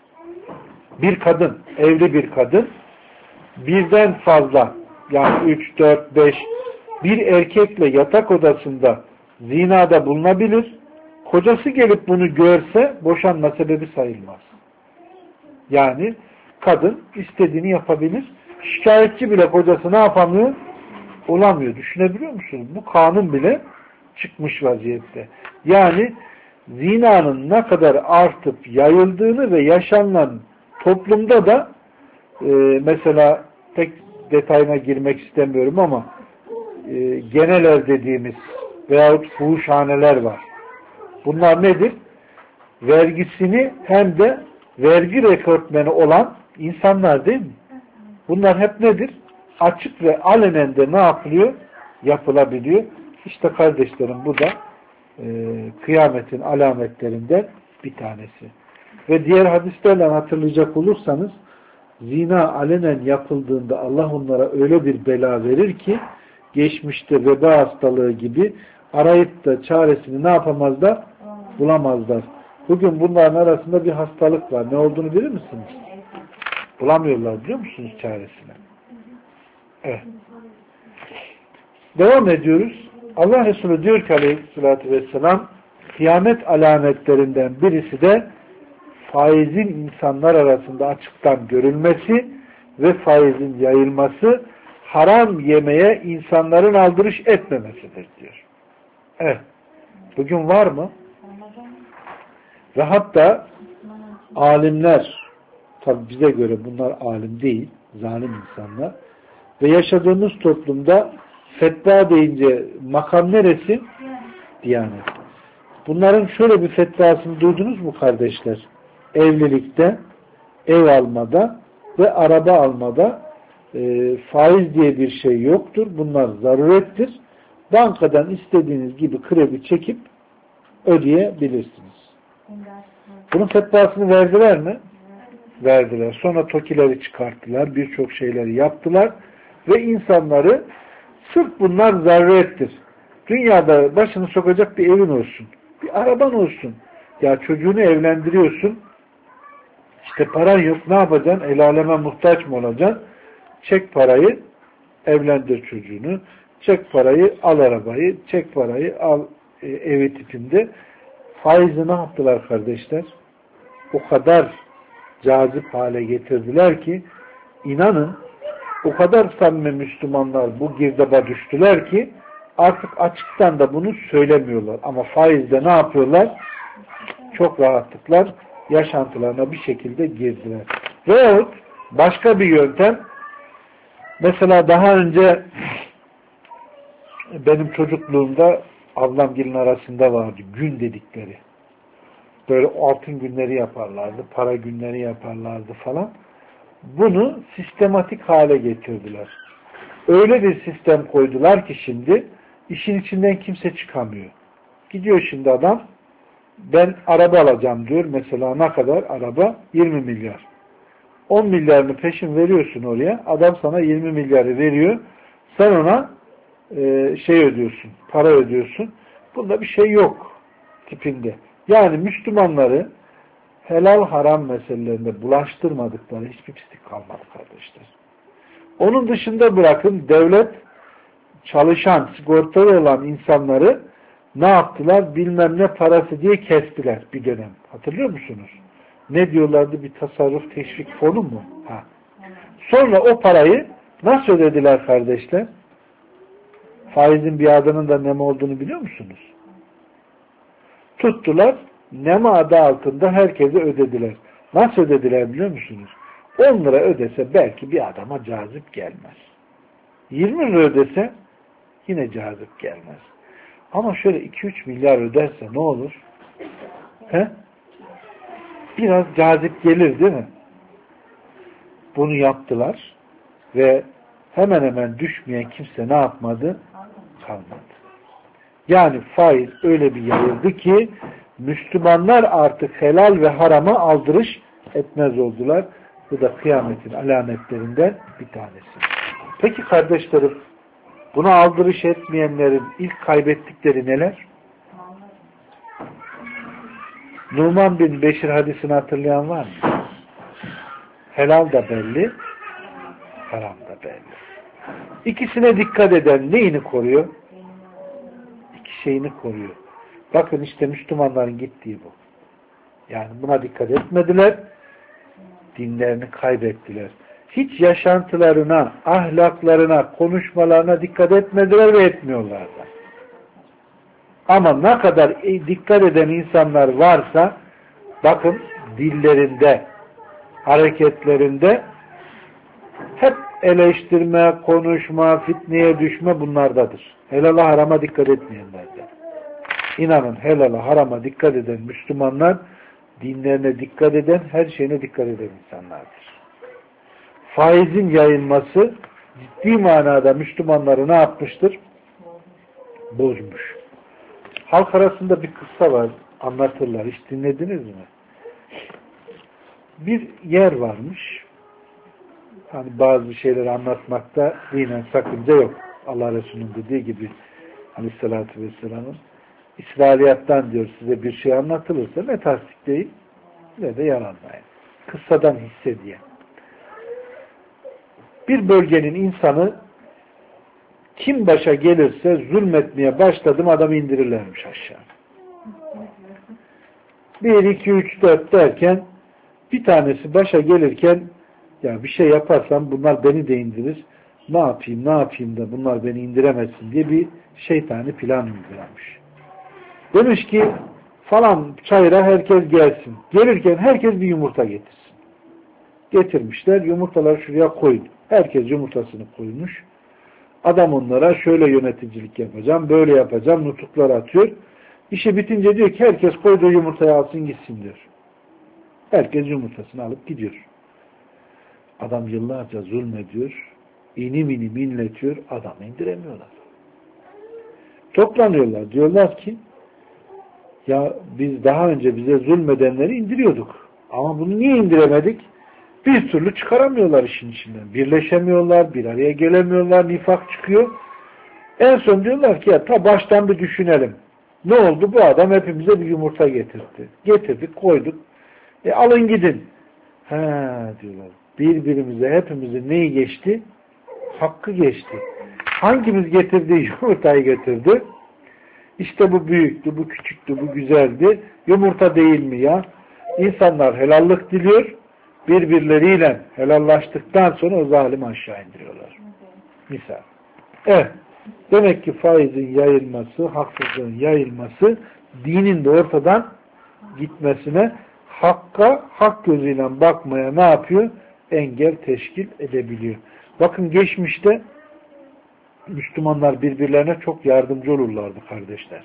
Bir kadın, evli bir kadın birden fazla yani 3, 4, 5 bir erkekle yatak odasında zinada bulunabilir. Kocası gelip bunu görse boşanma sebebi sayılmaz. Yani kadın istediğini yapabilir. Şikayetçi bile kocası ne yapamıyor? Olamıyor. Düşünebiliyor musunuz? Bu kanun bile çıkmış vaziyette. Yani zinanın ne kadar artıp yayıldığını ve yaşanılan toplumda da mesela tek detayına girmek istemiyorum ama genel ev dediğimiz veyahut fuhuşhaneler var. Bunlar nedir? Vergisini hem de vergi rekortmeni olan insanlar değil mi? Bunlar hep nedir? Açık ve alenen de ne yapılıyor? Yapılabiliyor. İşte kardeşlerim bu da kıyametin alametlerinden bir tanesi. Ve diğer hadislerle hatırlayacak olursanız zina alenen yapıldığında Allah onlara öyle bir bela verir ki geçmişte veba hastalığı gibi arayıp da çaresini ne yapamazlar? Bulamazlar. Bugün bunların arasında bir hastalık var. Ne olduğunu bilir misiniz? Bulamıyorlar biliyor musunuz çaresini? Evet. Devam ediyoruz. Allah Resulü diyor ki aleyhissalatü vesselam kıyamet alametlerinden birisi de faizin insanlar arasında açıktan görülmesi ve faizin yayılması, haram yemeye insanların aldırış etmemesidir diyor. Evet. Bugün var mı? Ve hatta alimler, tabi bize göre bunlar alim değil, zalim insanlar ve yaşadığımız toplumda fetva deyince makam neresi? Diyanet. Bunların şöyle bir fetvasını duydunuz mu kardeşler? Evlilikte, ev almada ve araba almada faiz diye bir şey yoktur. Bunlar zarurettir. Bankadan istediğiniz gibi kredi çekip ödeyebilirsiniz. Bunun fetvasını verdiler mi? Verdiler. Sonra TOKİ'leri çıkarttılar. Birçok şeyleri yaptılar. Ve insanları sırf bunlar zarurettir. Dünyada başını sokacak bir evin olsun. Bir araban olsun. Ya çocuğunu evlendiriyorsun. İşte paran yok. Ne yapacaksın? El aleme muhtaç mı olacaksın? Çek parayı, evlendir çocuğunu. Çek parayı, al arabayı. Çek parayı, al evi tipinde. Faizi ne yaptılar kardeşler? O kadar cazip hale getirdiler ki inanın o kadar samimi Müslümanlar bu girdaba düştüler ki artık açıktan da bunu söylemiyorlar. Ama faizde ne yapıyorlar? Çok rahatlıklar yaşantılarına bir şekilde girdiler. Veyahut başka bir yöntem, mesela daha önce benim çocukluğumda ablamgilin arasında vardı gün dedikleri. Böyle altın günleri yaparlardı, para günleri yaparlardı falan. Bunu sistematik hale getirdiler. Öyle bir sistem koydular ki şimdi işin içinden kimse çıkamıyor. Gidiyor şimdi adam, ben araba alacağım diyor. Mesela ne kadar? Araba 20 milyar. 10 milyarını peşin veriyorsun oraya. Adam sana 20 milyarı veriyor. Sen ona şey ödüyorsun, para ödüyorsun. Bunda bir şey yok tipinde. Yani Müslümanları helal haram meselelerinde bulaştırmadıkları hiçbir pislik kalmadı kardeşler. Onun dışında bırakın devlet çalışan, sigortalı olan insanları ne yaptılar? Bilmem ne parası diye kestiler bir dönem. Hatırlıyor musunuz? Ne diyorlardı? Bir tasarruf teşvik fonu mu? Ha. Sonra o parayı nasıl ödediler kardeşler? Faizin bir adının da ne olduğunu biliyor musunuz? Tuttular, Nema adı altında herkese ödediler. Nasıl ödediler biliyor musunuz? 10 lira ödese belki bir adama cazip gelmez. 20 lira ödese yine cazip gelmez. Ama şöyle 2-3 milyar öderse ne olur? He? Biraz cazip gelir değil mi? Bunu yaptılar ve hemen hemen düşmeyen kimse ne yapmadı? Kalmadı. Yani faiz öyle bir yayıldı ki Müslümanlar artık helal ve harama aldırış etmez oldular. Bu da kıyametin alametlerinden bir tanesi. Peki kardeşlerim, buna aldırış etmeyenlerin ilk kaybettikleri neler? Numan bin Beşir hadisini hatırlayan var mı? Helal da belli, haram da belli. İkisine dikkat eden neyini koruyor? İki şeyini koruyor. Bakın işte Müslümanların gittiği bu. Yani buna dikkat etmediler, dinlerini kaybettiler. Hiç yaşantılarına, ahlaklarına, konuşmalarına dikkat etmediler ve etmiyorlar da. Ama ne kadar dikkat eden insanlar varsa bakın dillerinde, hareketlerinde hep eleştirme, konuşma, fitneye düşme bunlardadır. Helala harama dikkat etmeyenlerden. İnanın helala harama dikkat eden Müslümanlar dinlerine dikkat eden, her şeyine dikkat eden insanlardır. Faizin yayılması ciddi manada Müslümanları ne yapmıştır? Bozmuş. Halk arasında bir kıssa var, anlatırlar. Hiç dinlediniz mi? Bir yer varmış. Hani bazı şeyleri anlatmakta dinen sakınca yok. Allah Resulü'nün dediği gibi Aleyhisselatü Vesselam'ın İsrailiyattan diyor size bir şey anlatılırsa ne tasdikleyin ne de yalanlayın. Kıssadan hisse diye. Bir bölgenin insanı kim başa gelirse zulmetmeye başladım adamı indirirlermiş aşağı. 1, 2, 3, 4 derken bir tanesi başa gelirken ya bir şey yaparsam bunlar beni de indirir. Ne yapayım da bunlar beni indiremezsin diye bir şeytani plan uygulamış. Demiş ki falan çayıra herkes gelsin. Gelirken herkes bir yumurta getirsin. Getirmişler. Yumurtaları şuraya koyun. Herkes yumurtasını koymuş. Adam onlara şöyle yöneticilik yapacağım, böyle yapacağım, nutuklar atıyor. İşi bitince diyor ki herkes koyduğu yumurtayı alsın gitsin diyor. Herkes yumurtasını alıp gidiyor. Adam yıllarca zulmediyor. İnim inim inletiyor. Adamı indiremiyorlar. Toplanıyorlar. Diyorlar ki ya biz daha önce bize zulmedenleri indiriyorduk. Ama bunu niye indiremedik? Bir türlü çıkaramıyorlar işin içinden. Birleşemiyorlar, bir araya gelemiyorlar, nifak çıkıyor. En son diyorlar ki ya ta baştan bir düşünelim. Ne oldu? Bu adam hepimize bir yumurta getirdi. Getirdik, koyduk. Alın gidin. Diyorlar. Birbirimize hepimizin neyi geçti? Hakkı geçti. Hangimiz getirdiği yumurtayı getirdi? İşte bu büyüktü, bu küçüktü, bu güzeldi. Yumurta değil mi ya? İnsanlar helallik diliyor. Birbirleriyle helallaştıktan sonra o zalimi aşağı indiriyorlar. Misal. Evet. Demek ki faizin yayılması, haksızlığın yayılması dinin de ortadan gitmesine, hakka, hak gözüyle bakmaya ne yapıyor? Engel teşkil edebiliyor. Bakın geçmişte Müslümanlar birbirlerine çok yardımcı olurlardı kardeşler.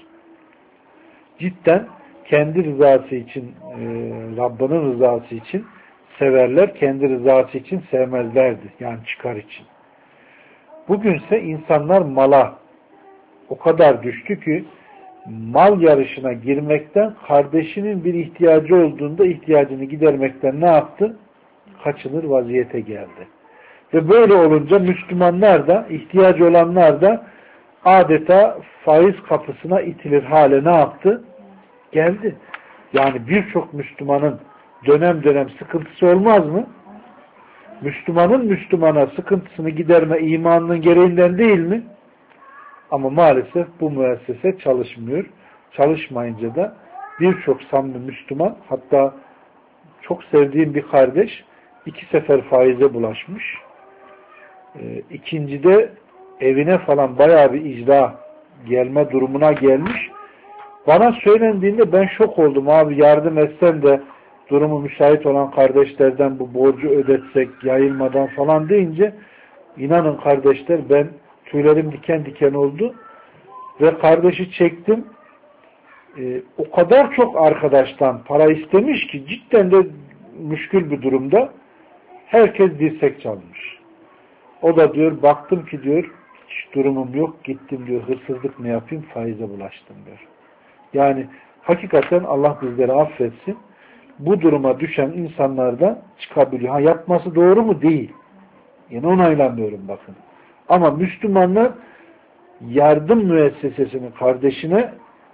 Cidden kendi rızası için, Rabbinin rızası için severler, kendi rızası için sevmezlerdi. Yani çıkar için. Bugünse insanlar mala o kadar düştü ki mal yarışına girmekten, kardeşinin bir ihtiyacı olduğunda ihtiyacını gidermekten ne yaptı? Kaçınır vaziyete geldi. Ve böyle olunca Müslümanlar da, ihtiyacı olanlar da adeta faiz kapısına itilir hale ne yaptı? Geldi. Yani birçok Müslümanın dönem dönem sıkıntısı olmaz mı? Müslümanın Müslümana sıkıntısını giderme imanının gereğinden değil mi? Ama maalesef bu müessese çalışmıyor. Çalışmayınca da birçok samimi Müslüman, hatta çok sevdiğim bir kardeş 2 sefer faize bulaşmış. İkincide evine falan bayağı bir icra gelme durumuna gelmiş. Bana söylendiğinde ben şok oldum. Abi yardım etsen de durumu müsait olan kardeşlerden bu borcu ödetsek yayılmadan falan deyince inanın kardeşler ben tüylerim diken diken oldu ve kardeşi çektim. O kadar çok arkadaştan para istemiş ki cidden de müşkül bir durumda herkes dirsek çalmış. O da diyor baktım ki diyor hiç durumum yok, gittim diyor hırsızlık mı yapayım, faize bulaştım diyor. Yani hakikaten Allah bizleri affetsin. Bu duruma düşen insanlar da çıkabiliyor. Ha, yapması doğru mu? Değil. Yine onaylamıyorum bakın. Ama Müslümanlar yardım müessesesinin kardeşine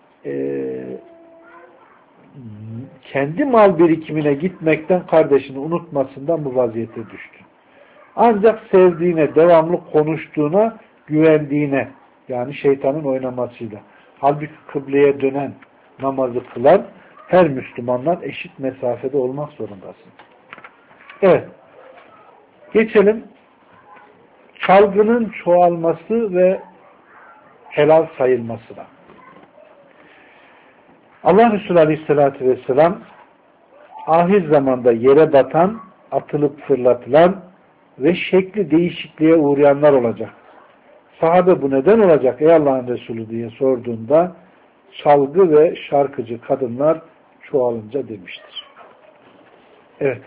kendi mal birikimine gitmekten, kardeşini unutmasından bu vaziyete düştü. Ancak sevdiğine, devamlı konuştuğuna, güvendiğine, yani şeytanın oynamasıyla. Halbuki kıbleye dönen, namazı kılan her Müslümandan eşit mesafede olmak zorundasın. Evet. Geçelim. Çalgının çoğalması ve helal sayılmasına. Allah Resulü Aleyhisselatü Vesselam ahir zamanda yere batan, atılıp fırlatılan ve şekli değişikliğe uğrayanlar olacak. Sahabe bu neden olacak ey Allah'ın Resulü diye sorduğunda çalgı ve şarkıcı kadınlar çoğalınca demiştir. Evet.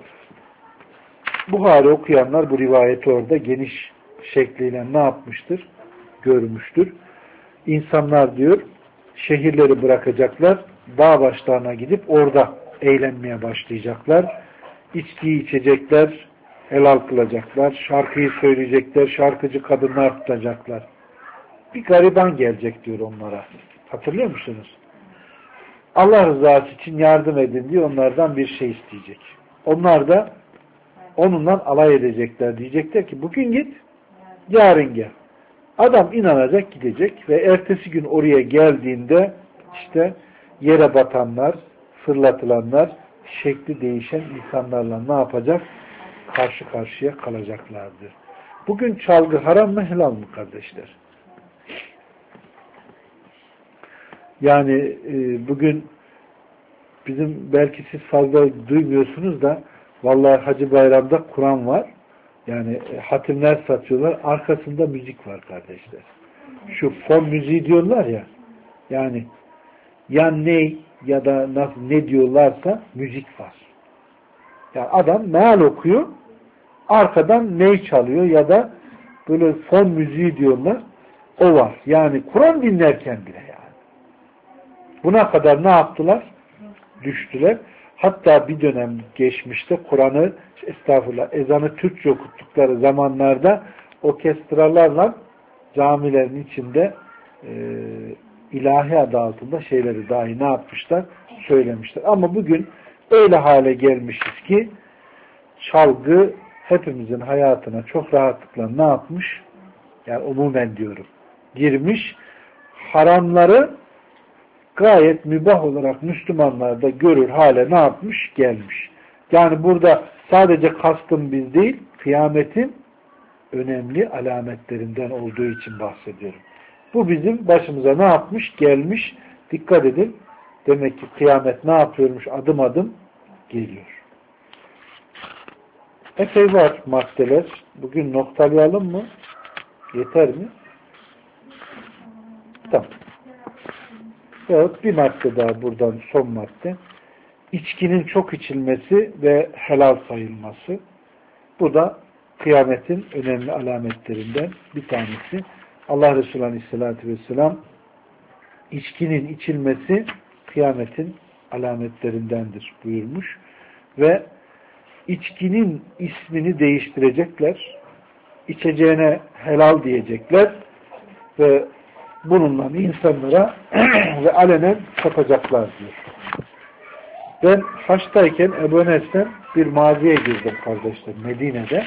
Buhari okuyanlar bu rivayeti orada geniş şekliyle ne yapmıştır? Görmüştür. İnsanlar diyor şehirleri bırakacaklar, dağ başlarına gidip orada eğlenmeye başlayacaklar. İçkiyi içecekler, helal kılacaklar, şarkıyı söyleyecekler, şarkıcı kadınlar tutacaklar. Bir gariban gelecek diyor onlara. Hatırlıyor musunuz? Allah rızası için yardım edin diye onlardan bir şey isteyecek. Onlar da onunla alay edecekler. Diyecekler ki bugün git, yarın gel. Adam inanacak, gidecek ve ertesi gün oraya geldiğinde işte yere batanlar, fırlatılanlar, şekli değişen insanlarla ne yapacak? Karşı karşıya kalacaklardır. Bugün çalgı haram mı, helal mı kardeşler? Yani bugün bizim belki siz fazla duymuyorsunuz da vallahi Hacı Bayram'da Kur'an var. Yani hatimler satıyorlar. Arkasında müzik var kardeşler. Şu fon müziği diyorlar ya. Yani ya ney ya da nasıl ne diyorlarsa müzik var. Yani adam meal okuyor. Arkadan ney çalıyor ya da böyle fon müziği diyorlar. O var. Yani Kur'an dinlerken bile yani. Buna kadar ne yaptılar? Düştüler. Hatta bir dönem geçmişte Kur'an'ı, estağfurullah, ezanı Türkçe okuttukları zamanlarda orkestralarla camilerin içinde ilahi adı altında şeyleri dahi ne yapmışlar? Söylemişler. Ama bugün öyle hale gelmişiz ki çalgı hepimizin hayatına çok rahatlıkla ne yapmış? Yani umumen diyorum. Girmiş. Haramları gayet mübah olarak Müslümanlar da görür hale ne yapmış? Gelmiş. Yani burada sadece kastım biz değil, kıyametin önemli alametlerinden olduğu için bahsediyorum. Bu bizim başımıza ne yapmış? Gelmiş. Dikkat edin. Demek ki kıyamet ne yapıyormuş? Adım adım geliyor. Epey var maddeler. Bugün noktalayalım mı? Yeter mi? Tamam. Evet, bir madde daha buradan, son madde. İçkinin çok içilmesi ve helal sayılması. Bu da kıyametin önemli alametlerinden bir tanesi. Allah Resulü Aleyhisselatü Vesselam içkinin içilmesi kıyametin alametlerindendir buyurmuş. Ve içkinin ismini değiştirecekler. İçeceğine helal diyecekler ve bununla insanlara ve alenen satacaklar diyor. Ben haçtayken Ebu Enes'ten bir mağazaya girdim kardeşler Medine'de.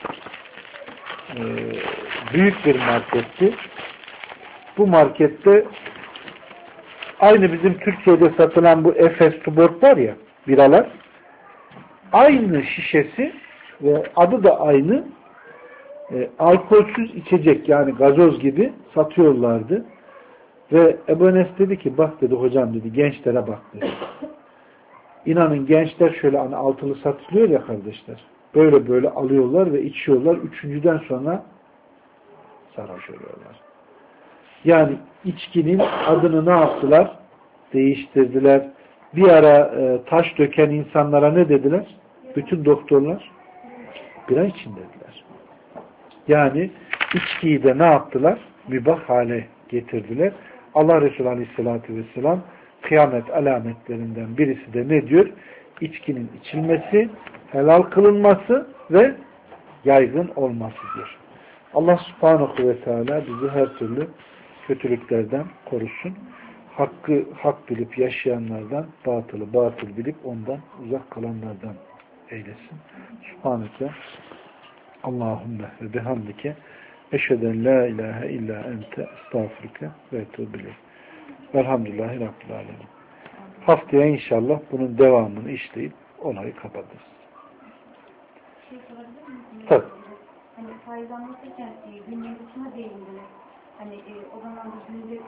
Büyük bir marketti. Bu markette aynı bizim Türkiye'de satılan bu Efes Tuborg var ya, biralar, aynı şişesi ve adı da aynı alkolsüz içecek, yani gazoz gibi satıyorlardı. Ve Ebu Enes dedi ki bak dedi hocam dedi gençlere bak dedi. İnanın gençler şöyle hani altılı satılıyor ya kardeşler. Böyle böyle alıyorlar ve içiyorlar. Üçüncüden sonra sarhoş oluyorlar. Yani içkinin adını ne yaptılar? Değiştirdiler. Bir ara taş döken insanlara ne dediler? Bütün doktorlar bira için dediler. Yani içkiyi de ne yaptılar? Mübah hale getirdiler. Allah Resulü Aleyhisselatü Vesselam kıyamet alametlerinden birisi de ne diyor? İçkinin içilmesi, helal kılınması ve yaygın olması diyor. Allah Subhanahu ve Teala bizi her türlü kötülüklerden korusun. Hakkı hak bilip yaşayanlardan, batılı batıl bilip ondan uzak kalanlardan eylesin. Subhaneke Allahümme ve bihamdike eşheden la ilahe illa ente estağfurke ve etûbü Velhamdülillahi Rabbil Alemin. Haftaya inşallah bunun devamını işleyip olayı kapatırız. Şey sorabilir miyim? Tabii. Hani faiz anlatırken günlük kısmına değindiler.